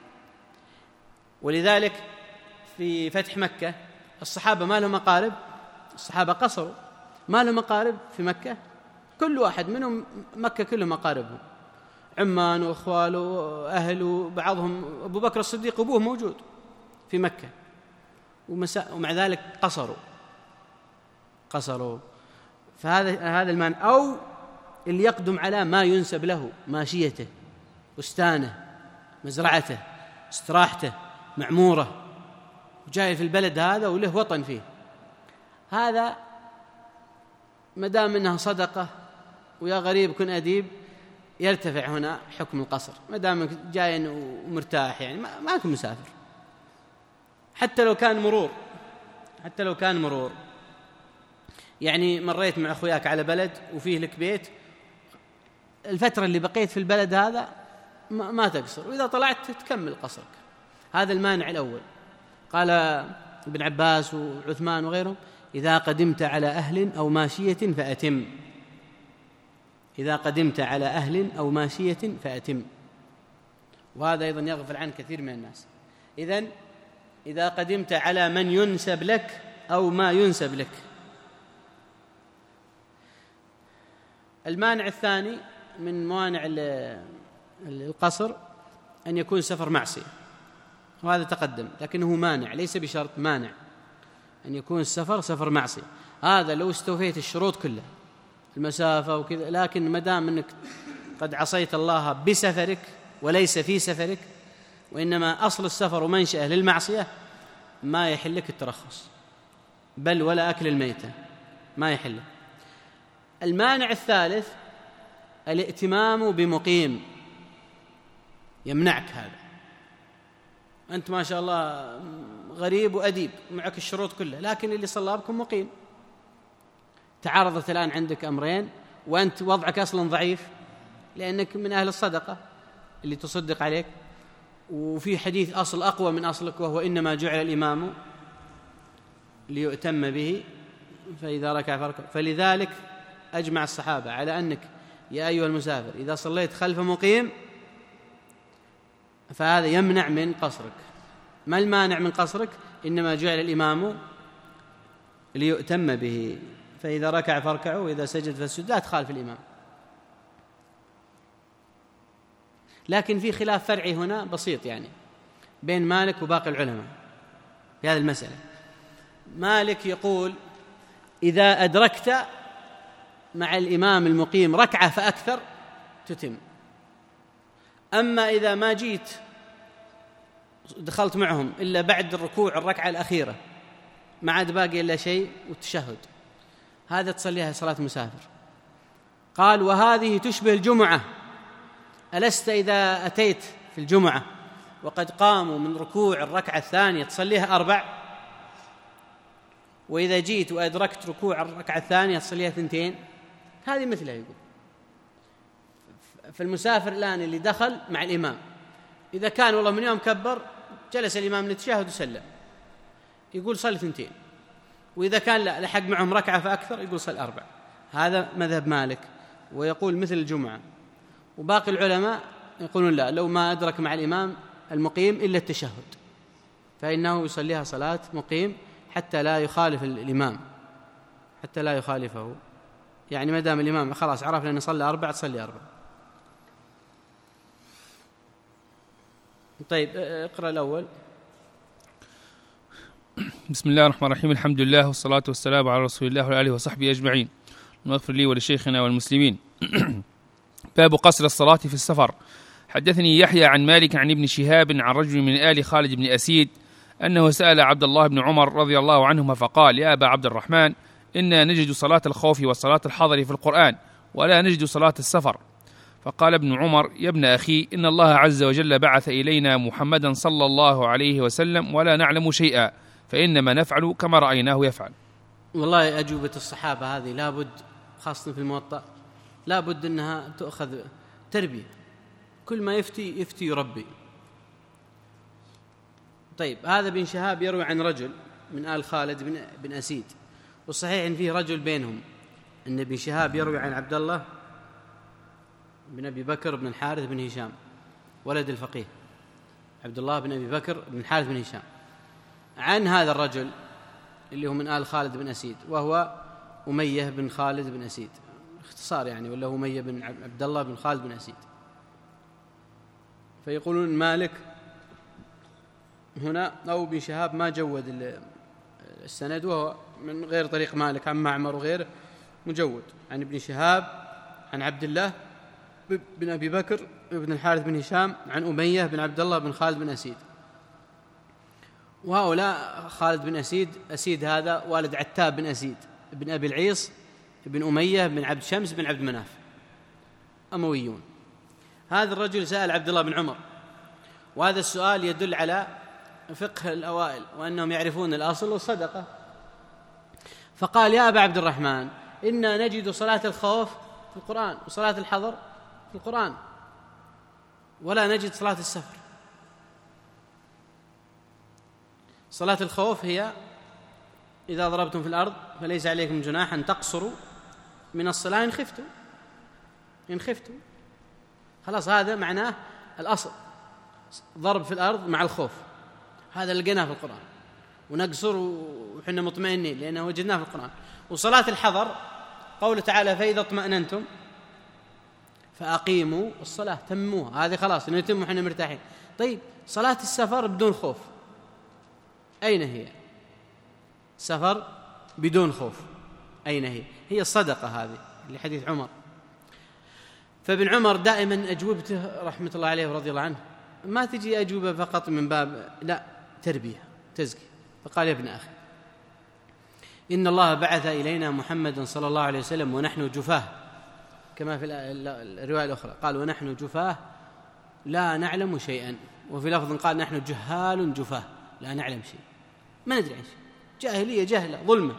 ولذلك في فتح مكة الصحابة ما لهم أقارب، الصحابة قصروا، ما لهم أقارب في مكة، كل واحد منهم مكة كلهم أقاربهم، عمان وأخواله وأهله، وبعضهم أبو بكر الصديق أبوه موجود في مكة، ومع ذلك قصروا قصروا فهذا هذا المعنى. أو اللي يقدم على ما ينسب له، ماشيته، بستانه، مزرعته، استراحته، معمورة، وجاي في البلد هذا وله وطن فيه، هذا مدام انها صدقة ويا غريب كن أديب يرتفع هنا حكم القصر، مدام جاي ومرتاح، يعني ما كن مسافر، حتى لو كان مرور، حتى لو كان مرور يعني مريت مع أخوياك على بلد وفيه لك بيت، الفترة اللي بقيت في البلد هذا ما تقصر، وإذا طلعت تكمل قصرك. هذا المانع الأول. قال ابن عباس وعثمان وغيرهم: إذا قدمت على أهل أو ماشية فأتم، إذا قدمت على أهل أو ماشية فأتم. وهذا أيضا يغفل عنه كثير من الناس. إذن إذا قدمت على من ينسب لك أو ما ينسب لك. المانع الثاني من موانع القصر أن يكون سفر معصية، وهذا تقدم، لكنه مانع ليس بشرط، مانع أن يكون السفر سفر معصية. هذا لو استوفيت الشروط كلها، المسافة وكذا، لكن مدام أنك قد عصيت الله بسفرك وليس في سفرك، وإنما أصل السفر ومنشأه للمعصية، ما يحلك الترخص، بل ولا أكل الميتة ما يحلك. المانع الثالث الائتمام بمقيم، يمنعك هذا. أنت ما شاء الله غريب وأديب معك الشروط كلها، لكن اللي صلى بكم مقيم. تعارضت الآن عندك أمرين، وأنت وضعك أصلا ضعيف لأنك من أهل الصدقة اللي تصدق عليك، وفي حديث أصل أقوى من أصلك، وهو إنما جعل الإمام ليؤتم به فإذا ركع فركع. فلذلك أجمع الصحابة على أنك يا أيها المسافر إذا صليت خلف مقيم فهذا يمنع من قصرك. ما المانع من قصرك؟ إنما جعل الإمام ليؤتم به، فإذا ركع فاركعوا وإذا سجد فاسجدوا، لا تخالف الإمام. لكن في خلاف فرعي هنا بسيط يعني بين مالك وباقي العلماء في هذه المسألة. مالك يقول إذا أدركت مع الإمام المقيم ركعة فأكثر تتم، أما إذا ما جيت دخلت معهم إلا بعد الركوع الركعة الأخيرة ما عاد باقي إلا شيء والتشهد، هذا تصليها صلاة مسافر. قال وهذه تشبه الجمعة، ألست إذا أتيت في الجمعة وقد قاموا من ركوع الركعة الثانية تصليها أربع، وإذا جيت وأدركت ركوع الركعة الثانية تصليها ثنتين، هذه مثلها. يقول فالمسافر الآن اللي دخل مع الإمام إذا كان والله من يوم كبر جلس الإمام للتشهد وسلم، يقول صلي ثنتين، وإذا كان لا لحق معهم ركعة فأكثر يقول صلي أربع. هذا مذهب مالك، ويقول مثل الجمعة. وباقي العلماء يقولون لا، لو ما أدرك مع الإمام المقيم إلا التشهد فإنه يصليها صلاة مقيم حتى لا يخالف الإمام، حتى لا يخالفه. يعني ما دام الإمام خلاص عرف لأنه صلى أربعة تصلي أربعة. طيب اقرأ الأول. بسم الله الرحمن الرحيم، الحمد لله والصلاة والسلام على رسول الله وعلى آله وصحبه أجمعين. نغفر لي ولشيخنا والمسلمين. باب قصر الصلاة في السفر. حدثني يحيى عن مالك عن ابن شهاب عن رجل من آل خالد بن أسيد أنه سأل عبد الله بن عمر رضي الله عنهما فقال يا أبا عبد الرحمن إنا نجد صلاة الخوف وصلاة الحضر في القرآن ولا نجد صلاة السفر. فقال ابن عمر يا ابن أخي إن الله عز وجل بعث إلينا محمدا صلى الله عليه وسلم ولا نعلم شيئا، فإنما نفعل كما رأيناه يفعل. والله أجوبة الصحابة هذه لابد، خاصة في الموطأ، لابد أنها تأخذ تربية، كل ما يفتي يفتي يربي. طيب هذا بن شهاب يروي عن رجل من آل خالد بن, بن أسيد، والصحيح أن فيه رجل بينهم، أن بن شهاب يروي عن عبد الله بن أبي بكر بن الحارث بن هشام ولد الفقيه عبد الله بن أبي بكر بن الحارث بن هشام عن هذا الرجل اللي هو من آل خالد بن أسيد، وهو أمية بن خالد بن أسيد، اختصار يعني، ولا أمية بن عبد الله بن خالد بن أسيد. فيقولون مالك هنا أو بن شهاب ما جود السند، وهو من غير طريق مالك عن معمر وغيره مجود عن ابن شهاب عن عبد الله بن أبي بكر بن الحارث بن هشام عن أمية بن عبد الله بن خالد بن أسيد. وهؤلاء خالد بن أسيد، أسيد هذا والد عتاب بن أسيد بن أبي العيص بن أمية بن عبد شمس بن عبد مناف، أمويون. هذا الرجل سأل عبد الله بن عمر، وهذا السؤال يدل على فقه الأوائل وأنهم يعرفون الأصل والصدقة. فقال: يا أبا عبد الرحمن، إنا نجد صلاة الخوف في القرآن وصلاة الحضر في القرآن، ولا نجد صلاة السفر. صلاة الخوف هي إذا ضربتم في الأرض فليس عليكم جناح أن تقصروا من الصلاة إن خفتم إن خفتم خلاص، هذا معناه الأصل، ضرب في الأرض مع الخوف، هذا لقيناه في القرآن، ونقصر وحنا مطمئنين لأنه وجدناه في القرآن. وصلاة الحضر قوله تعالى: فإذا اطمأننتم فأقيموا الصلاة، تموها، هذه خلاص نتم وحنا مرتاحين. طيب صلاة السفر بدون خوف أين هي؟ سفر بدون خوف أين هي؟ هي الصدقة هذه لحديث عمر. فابن عمر دائما أجوبته رحمة الله عليه ورضي الله عنه ما تجي أجوبة فقط من باب لا تربية تزكية. فقال: يا ابن أخي، إن الله بعث إلينا محمدا صلى الله عليه وسلم ونحن جفاه، كما في الرواية الأخرى قال: ونحن جفاه لا نعلم شيئا، وفي لفظ قال: نحن جهال جفاه لا نعلم شيء، ما ندري ايش، جاهلية جهلة ظلمة.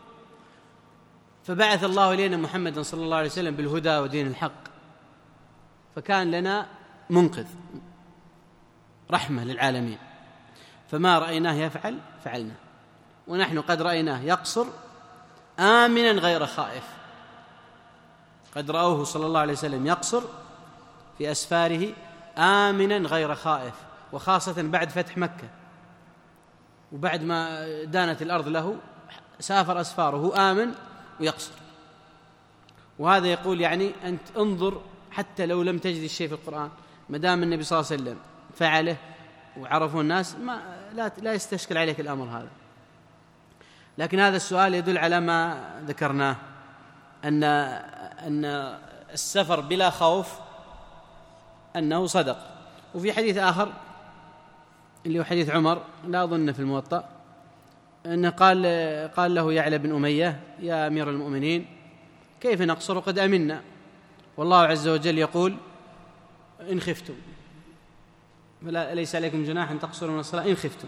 فبعث الله إلينا محمدا صلى الله عليه وسلم بالهدى ودين الحق، فكان لنا منقذ رحمة للعالمين، فما رأيناه يفعل فعلنا، ونحن قد رأيناه يقصر آمنا غير خائف. قد رأوه صلى الله عليه وسلم يقصر في أسفاره آمنا غير خائف، وخاصة بعد فتح مكة وبعد ما دانت الأرض له سافر أسفاره آمن ويقصر. وهذا يقول يعني أنت انظر حتى لو لم تجد الشيء في القرآن، ما دام النبي صلى الله عليه وسلم فعله وعرفوا الناس ما لا لا يستشكل عليك الأمر هذا. لكن هذا السؤال يدل على ما ذكرناه، أن أن السفر بلا خوف أنه صدق. وفي حديث آخر اللي هو حديث عمر لا أظن في الموطأ، أنه قال قال له يعلى بن أمية: يا أمير المؤمنين، كيف نقصر قد أمنا، والله عز وجل يقول: إن خفتم فلا ليس عليكم جناح أن تقصروا من الصلاة إن خفتم.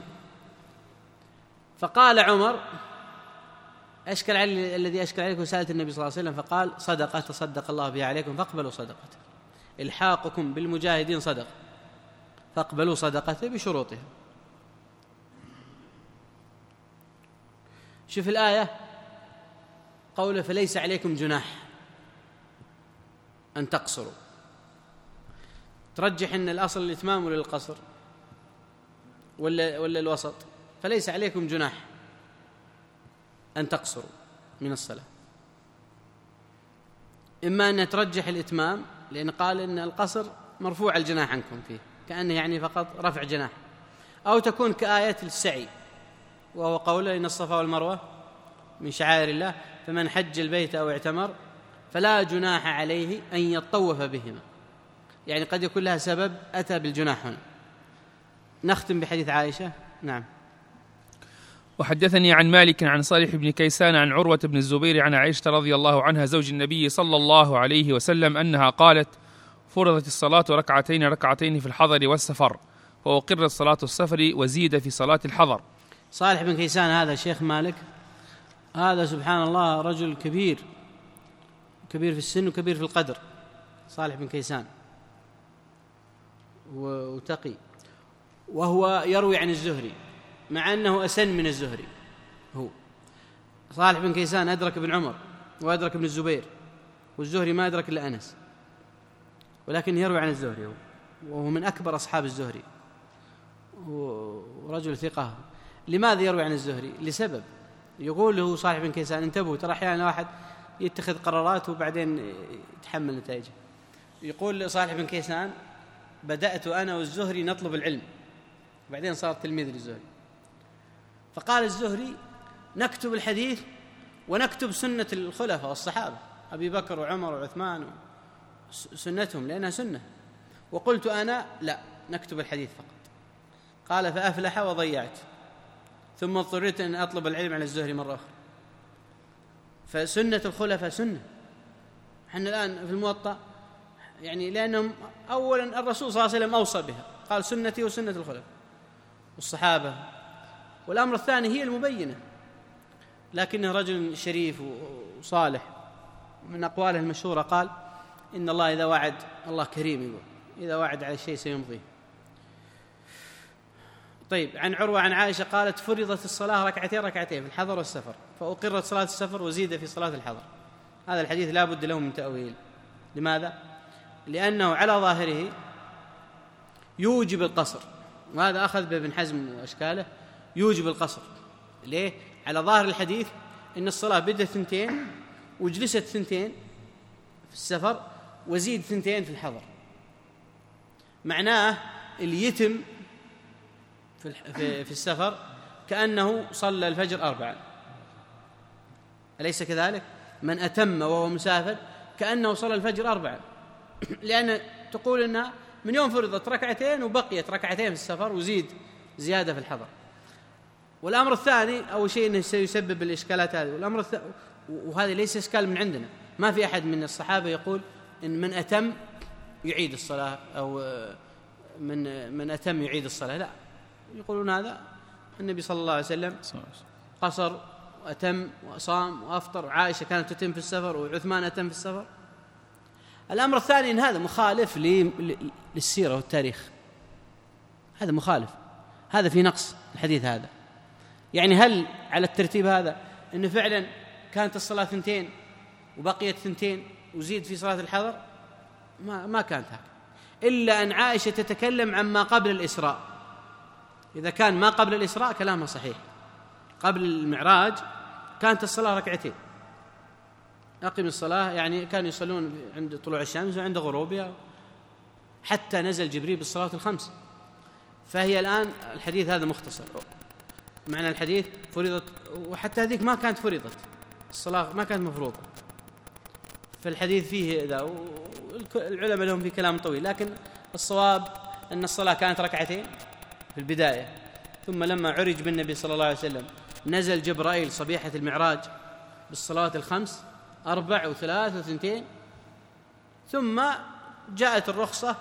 فقال عمر: أشكل علي الذي أشكل عليكم، وسألت النبي صلى الله عليه وسلم فقال: صدقة تصدق الله بها عليكم فاقبلوا صدقته، إلحاقكم بالمجاهدين صدقة فاقبلوا صدقته بشروطها. شوف الآية قوله: فليس عليكم جناح أن تقصروا، ترجح أن الأصل الإتمام ولا القصر ولا, ولا الوسط؟ فليس عليكم جناح أن تقصروا من الصلاة. إما أن ترجح الإتمام لأن قال إن القصر مرفوع الجناح عنكم فيه، كأنه يعني فقط رفع جناح، أو تكون كآية السعي، وهو قوله: إن الصفا والمروة من شعائر الله فمن حج البيت أو اعتمر فلا جناح عليه أن يطوف بهما، يعني قد يكون لها سبب أتى بالجناح هنا. نختم بحديث عائشة. نعم. وحدثني عن مالك عن صالح بن كيسان عن عروة بن الزبير عن عائشة رضي الله عنها زوج النبي صلى الله عليه وسلم أنها قالت: فرضت الصلاة ركعتين ركعتين في الحضر والسفر، وأقرت صلاة السفر وزيد في صلاة الحضر. صالح بن كيسان هذا شيخ مالك، هذا سبحان الله رجل كبير كبير في السن وكبير في القدر، صالح بن كيسان، وتقي، وهو يروي عن الزهري مع أنه أسن من الزهري. هو صالح بن كيسان أدرك ابن عمر وأدرك ابن الزبير، والزهري ما أدرك إلا أنس، ولكن يروي عن الزهري، وهو من أكبر أصحاب الزهري ورجل ثقة. لماذا يروي عن الزهري؟ لسبب، يقول له صالح بن كيسان: انتبهوا، ترى أحيانا واحد يتخذ قرارات وبعدين يتحمل نتائجه. يقول صالح بن كيسان: بدأت أنا والزهري نطلب العلم، وبعدين صار تلميذ للزهري. فقال الزهري: نكتب الحديث ونكتب سنة الخلفاء والصحابة، أبي بكر وعمر وعثمان سنتهم لأنها سنة. وقلت أنا لا، نكتب الحديث فقط. قال فأفلح وضيعت، ثم اضطريت أن أطلب العلم على الزهري مرة أخرى. فسنة الخلفاء سنة. احنا الآن في الموطأ يعني لأنهم أولا الرسول صلى الله عليه وسلم أوصى بها، قال سنتي وسنة الخلفاء والصحابة. والأمر الثاني هي المبينة، لكنه رجل شريف وصالح، من أقواله المشهورة قال إن الله إذا وعد، الله كريم يقول إذا وعد على شيء سيمضيه. طيب، عن عروة عن عائشة قالت فرضت الصلاة ركعتين ركعتين في الحضر والسفر، فأقرت صلاة السفر وزيد في صلاة الحضر. هذا الحديث لا بد له من تأويل. لماذا؟ لأنه على ظاهره يوجب القصر، وهذا أخذ بابن حزم وأشكاله، يوجب القصر. ليه؟ على ظاهر الحديث إن الصلاة بدأت ثنتين وجلست ثنتين في السفر وزيد ثنتين في الحضر، معناه اللي يتم في السفر كأنه صلى الفجر أربعة، أليس كذلك؟ من أتم وهو مسافر كأنه صلى الفجر أربعة، لأن تقول إنها من يوم فرضت ركعتين وبقيت ركعتين في السفر وزيد زيادة في الحضر. والأمر الثاني أول شيء أنه سيسبب الإشكالات هذه. والأمر الثاني، وهذا ليس إشكال من عندنا، ما في أحد من الصحابة يقول إن من أتم يعيد الصلاة أو من من أتم يعيد الصلاة، لا، يقولون هذا النبي صلى الله عليه وسلم قصر وأتم وصام وأفطر، وعائشة كانت تتم في السفر وعثمان أتم في السفر. الأمر الثاني إن هذا مخالف للسيرة والتاريخ، هذا مخالف، هذا في نقص الحديث هذا. يعني هل على الترتيب هذا إنه فعلا كانت الصلاة ثنتين وبقيت ثنتين وزيد في صلاة الحضر؟ ما ما كانت هكذا، إلا أن عائشة تتكلم عما قبل الإسراء. إذا كان ما قبل الإسراء كلامها صحيح، قبل المعراج كانت الصلاة ركعتين، أقم الصلاة، يعني كانوا يصلون عند طلوع الشمس وعند غروبها حتى نزل جبريل بالصلاة الخمس. فهي الآن الحديث هذا مختصر، معنى الحديث فرضت، وحتى هذيك ما كانت فرضت الصلاة، ما كانت مفروضة. فالحديث فيه ذا، العلماء لهم في كلام طويل، لكن الصواب أن الصلاة كانت ركعتين في البداية، ثم لما عرج بالنبي صلى الله عليه وسلم نزل جبرائيل صبيحة المعراج بالصلاة الخمس، أربع وثلاث وثنتين، ثم جاءت الرخصة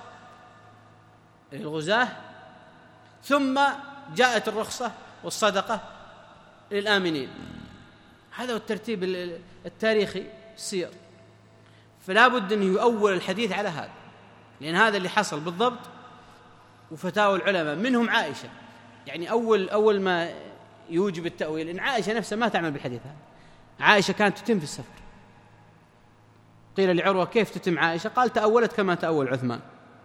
للغزاة، ثم جاءت الرخصة والصدقة للآمنين. هذا هو الترتيب التاريخي السير. فلا بد أن يؤول الحديث على هذا، لأن هذا اللي حصل بالضبط. وفتاوى العلماء منهم عائشة، يعني أول أول ما يوجب التأويل إن عائشة نفسها ما تعمل بالحديث هذا. عائشة كانت تتم في السفر. قيل لعروة كيف تتم عائشة؟ قال تأولت كما تأول عثمان.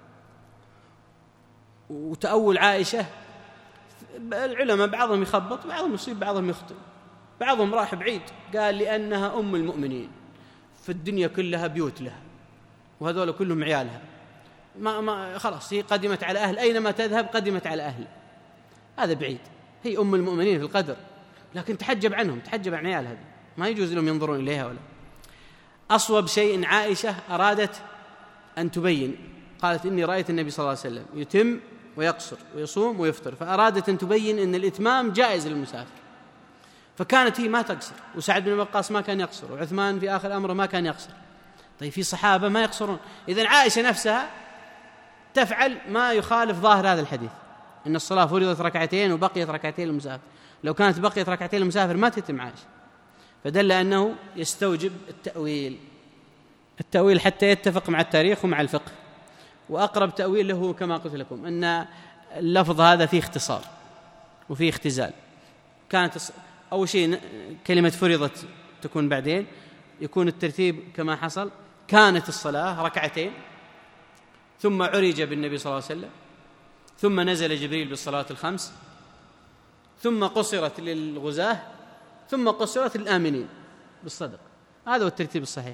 وتأول عائشة العلماء بعضهم يخبط، بعضهم يصيب، بعضهم يخطئ، بعضهم راح بعيد قال لأنها أم المؤمنين في الدنيا كلها بيوت لها، وهذول كلهم عيالها، ما ما خلاص هي قدمت على أهل، أينما تذهب قدمت على أهل. هذا بعيد، هي أم المؤمنين في القدر، لكن تحجب عنهم، تحجب عن عيالها، ما يجوز لهم ينظرون إليها. ولا أصوب شيء إن عائشة أرادت أن تبين، قالت إني رأيت النبي صلى الله عليه وسلم يتم ويقصر ويصوم ويفطر، فأرادت أن تبين أن الإتمام جائز للمسافر، فكانت هي ما تقصر، وسعد بن وقاص ما كان يقصر، وعثمان في آخر أمره ما كان يقصر. طيب في صحابة ما يقصرون، إذن عائشة نفسها تفعل ما يخالف ظاهر هذا الحديث، إن الصلاة فرضت ركعتين وبقيت ركعتين للمسافر. لو كانت بقيت ركعتين للمسافر ما تتم عائشة، فدل أنه يستوجب التأويل التأويل حتى يتفق مع التاريخ ومع الفقه. وأقرب تأويل له كما قلت لكم أن اللفظ هذا فيه اختصار وفيه اختزال. كانت أول شيء كلمة فرضت تكون بعدين، يكون الترتيب كما حصل، كانت الصلاة ركعتين، ثم عرج بالنبي صلى الله عليه وسلم، ثم نزل جبريل بالصلاة الخمس، ثم قصرت للغزاة، ثم قصرت للآمنين بالصدق. هذا هو الترتيب الصحيح.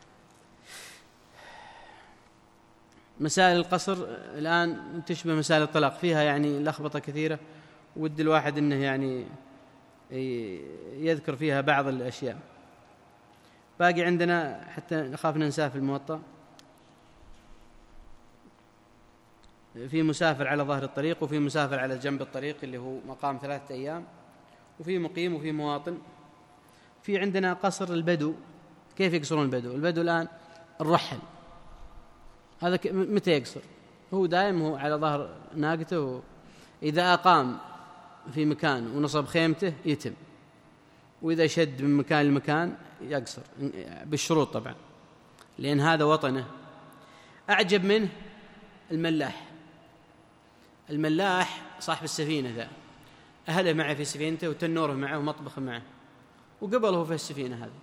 مسائل القصر الآن تشبه مسائل الطلاق، فيها يعني لخبطة كثيرة، ود الواحد أنه يعني يذكر فيها بعض الأشياء. باقي عندنا حتى نخاف ننساه في الموطأ في مسافر على ظهر الطريق، وفي مسافر على جنب الطريق اللي هو مقام ثلاثة أيام، وفي مقيم، وفي مواطن. في عندنا قصر البدو. كيف يقصرون البدو؟ البدو الآن الرحل هذا متى يقصر؟ هو دائم هو على ظهر ناقته، إذا أقام في مكان ونصب خيمته يتم، وإذا شد من مكان لمكان يقصر بالشروط طبعا، لأن هذا وطنه. أعجب منه الملاح. الملاح صاحب السفينة ذا، أهله معه في سفينته وتنوره معه ومطبخه معه، وقبله في السفينة هذه.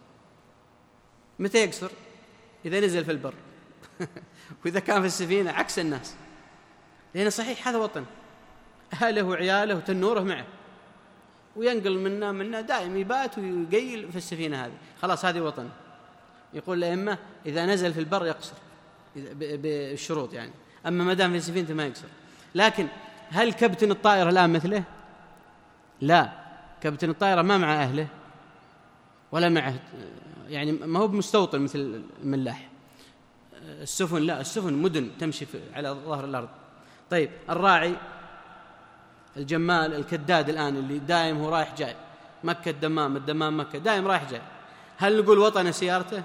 متى يقصر؟ إذا نزل في البر وإذا كان في السفينة عكس الناس، لأن صحيح هذا وطن، أهله وعياله وتنوره معه، وينقل منا منا دائم يبات ويقيل في السفينة هذه، خلاص هذه وطن. يقول الأئمة إذا نزل في البر يقصر بالشروط يعني، أما ما دام في سفينته ما يقصر. لكن هل كابتن الطائرة الآن مثله؟ لا، كابتن الطائرة ما مع أهله ولا معه، يعني ما هو بمستوطن مثل الملاح. السفن لا، السفن مدن تمشي على ظهر الأرض. طيب الراعي الجمال الكداد الآن اللي دائم هو رايح جاي، مكة الدمام الدمام مكة، دائم رايح جاي، هل نقول وطن سيارته؟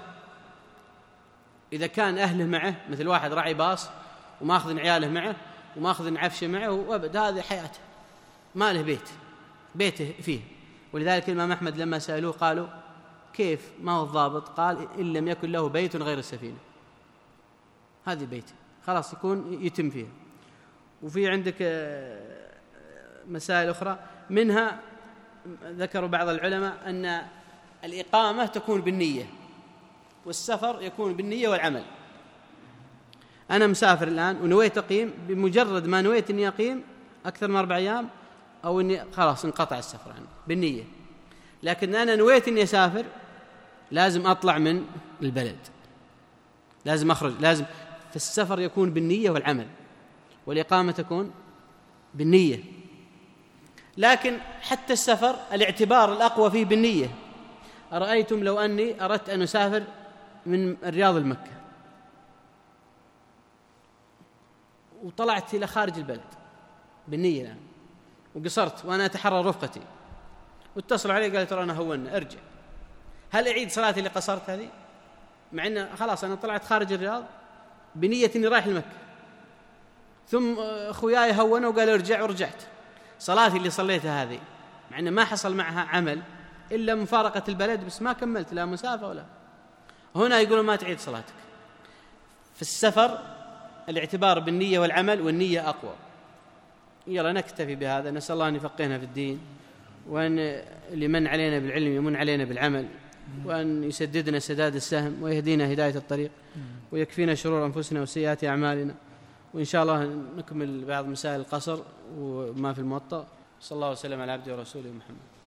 إذا كان أهله معه، مثل واحد راعي باص وماخذ عياله معه وماخذ عفشه معه وأبد، هذه حياته، ما له بيت، بيته فيه. ولذلك الإمام أحمد لما سألوه قالوا كيف ما هو الضابط؟ قال إن لم يكن له بيت غير السفينة، هذه بيته خلاص يكون يتم فيها. وفي عندك مسائل أخرى، منها ذكروا بعض العلماء أن الإقامة تكون بالنية، والسفر يكون بالنية والعمل. أنا مسافر الآن ونويت أقيم، بمجرد ما نويت أني أقيم أكثر من أربع أيام أو أني خلاص انقطع السفر عنه بالنية. لكن أنا نويت أني أسافر، لازم أطلع من البلد، لازم أخرج، لازم في السفر يكون بالنية والعمل، والإقامة تكون بالنية. لكن حتى السفر الاعتبار الأقوى فيه بالنية. أرأيتم لو أني أردت أن أسافر من الرياض لمكة وطلعت إلى خارج البلد بالنية الآن وقصرت وأنا أتحرى رفقتي، واتصل علي قال ترى أنا هونا أرجع، هل أعيد صلاتي اللي قصرت هذه؟ مع أن خلاص أنا طلعت خارج الرياض بنية أني رايح لمكة، ثم أخوياي هونوا وقالوا ارجع ورجعت، صلاتي اللي صليتها هذه مع أن ما حصل معها عمل إلا مفارقة البلد، بس ما كملت لا مسافة ولا. هنا يقولوا ما تعيد صلاتك. في السفر الاعتبار بالنية والعمل، والنية أقوى. يلا نكتفي بهذا، نسأل الله أن يفقهنا في الدين، وأن لمن علينا بالعلم يمن علينا بالعمل، وأن يسددنا سداد السهم ويهدينا هداية الطريق، ويكفينا شرور أنفسنا وسيئات أعمالنا. وإن شاء الله نكمل بعض مسائل القصر وما في الموطأ. صلى الله وسلم على عبده ورسوله محمد.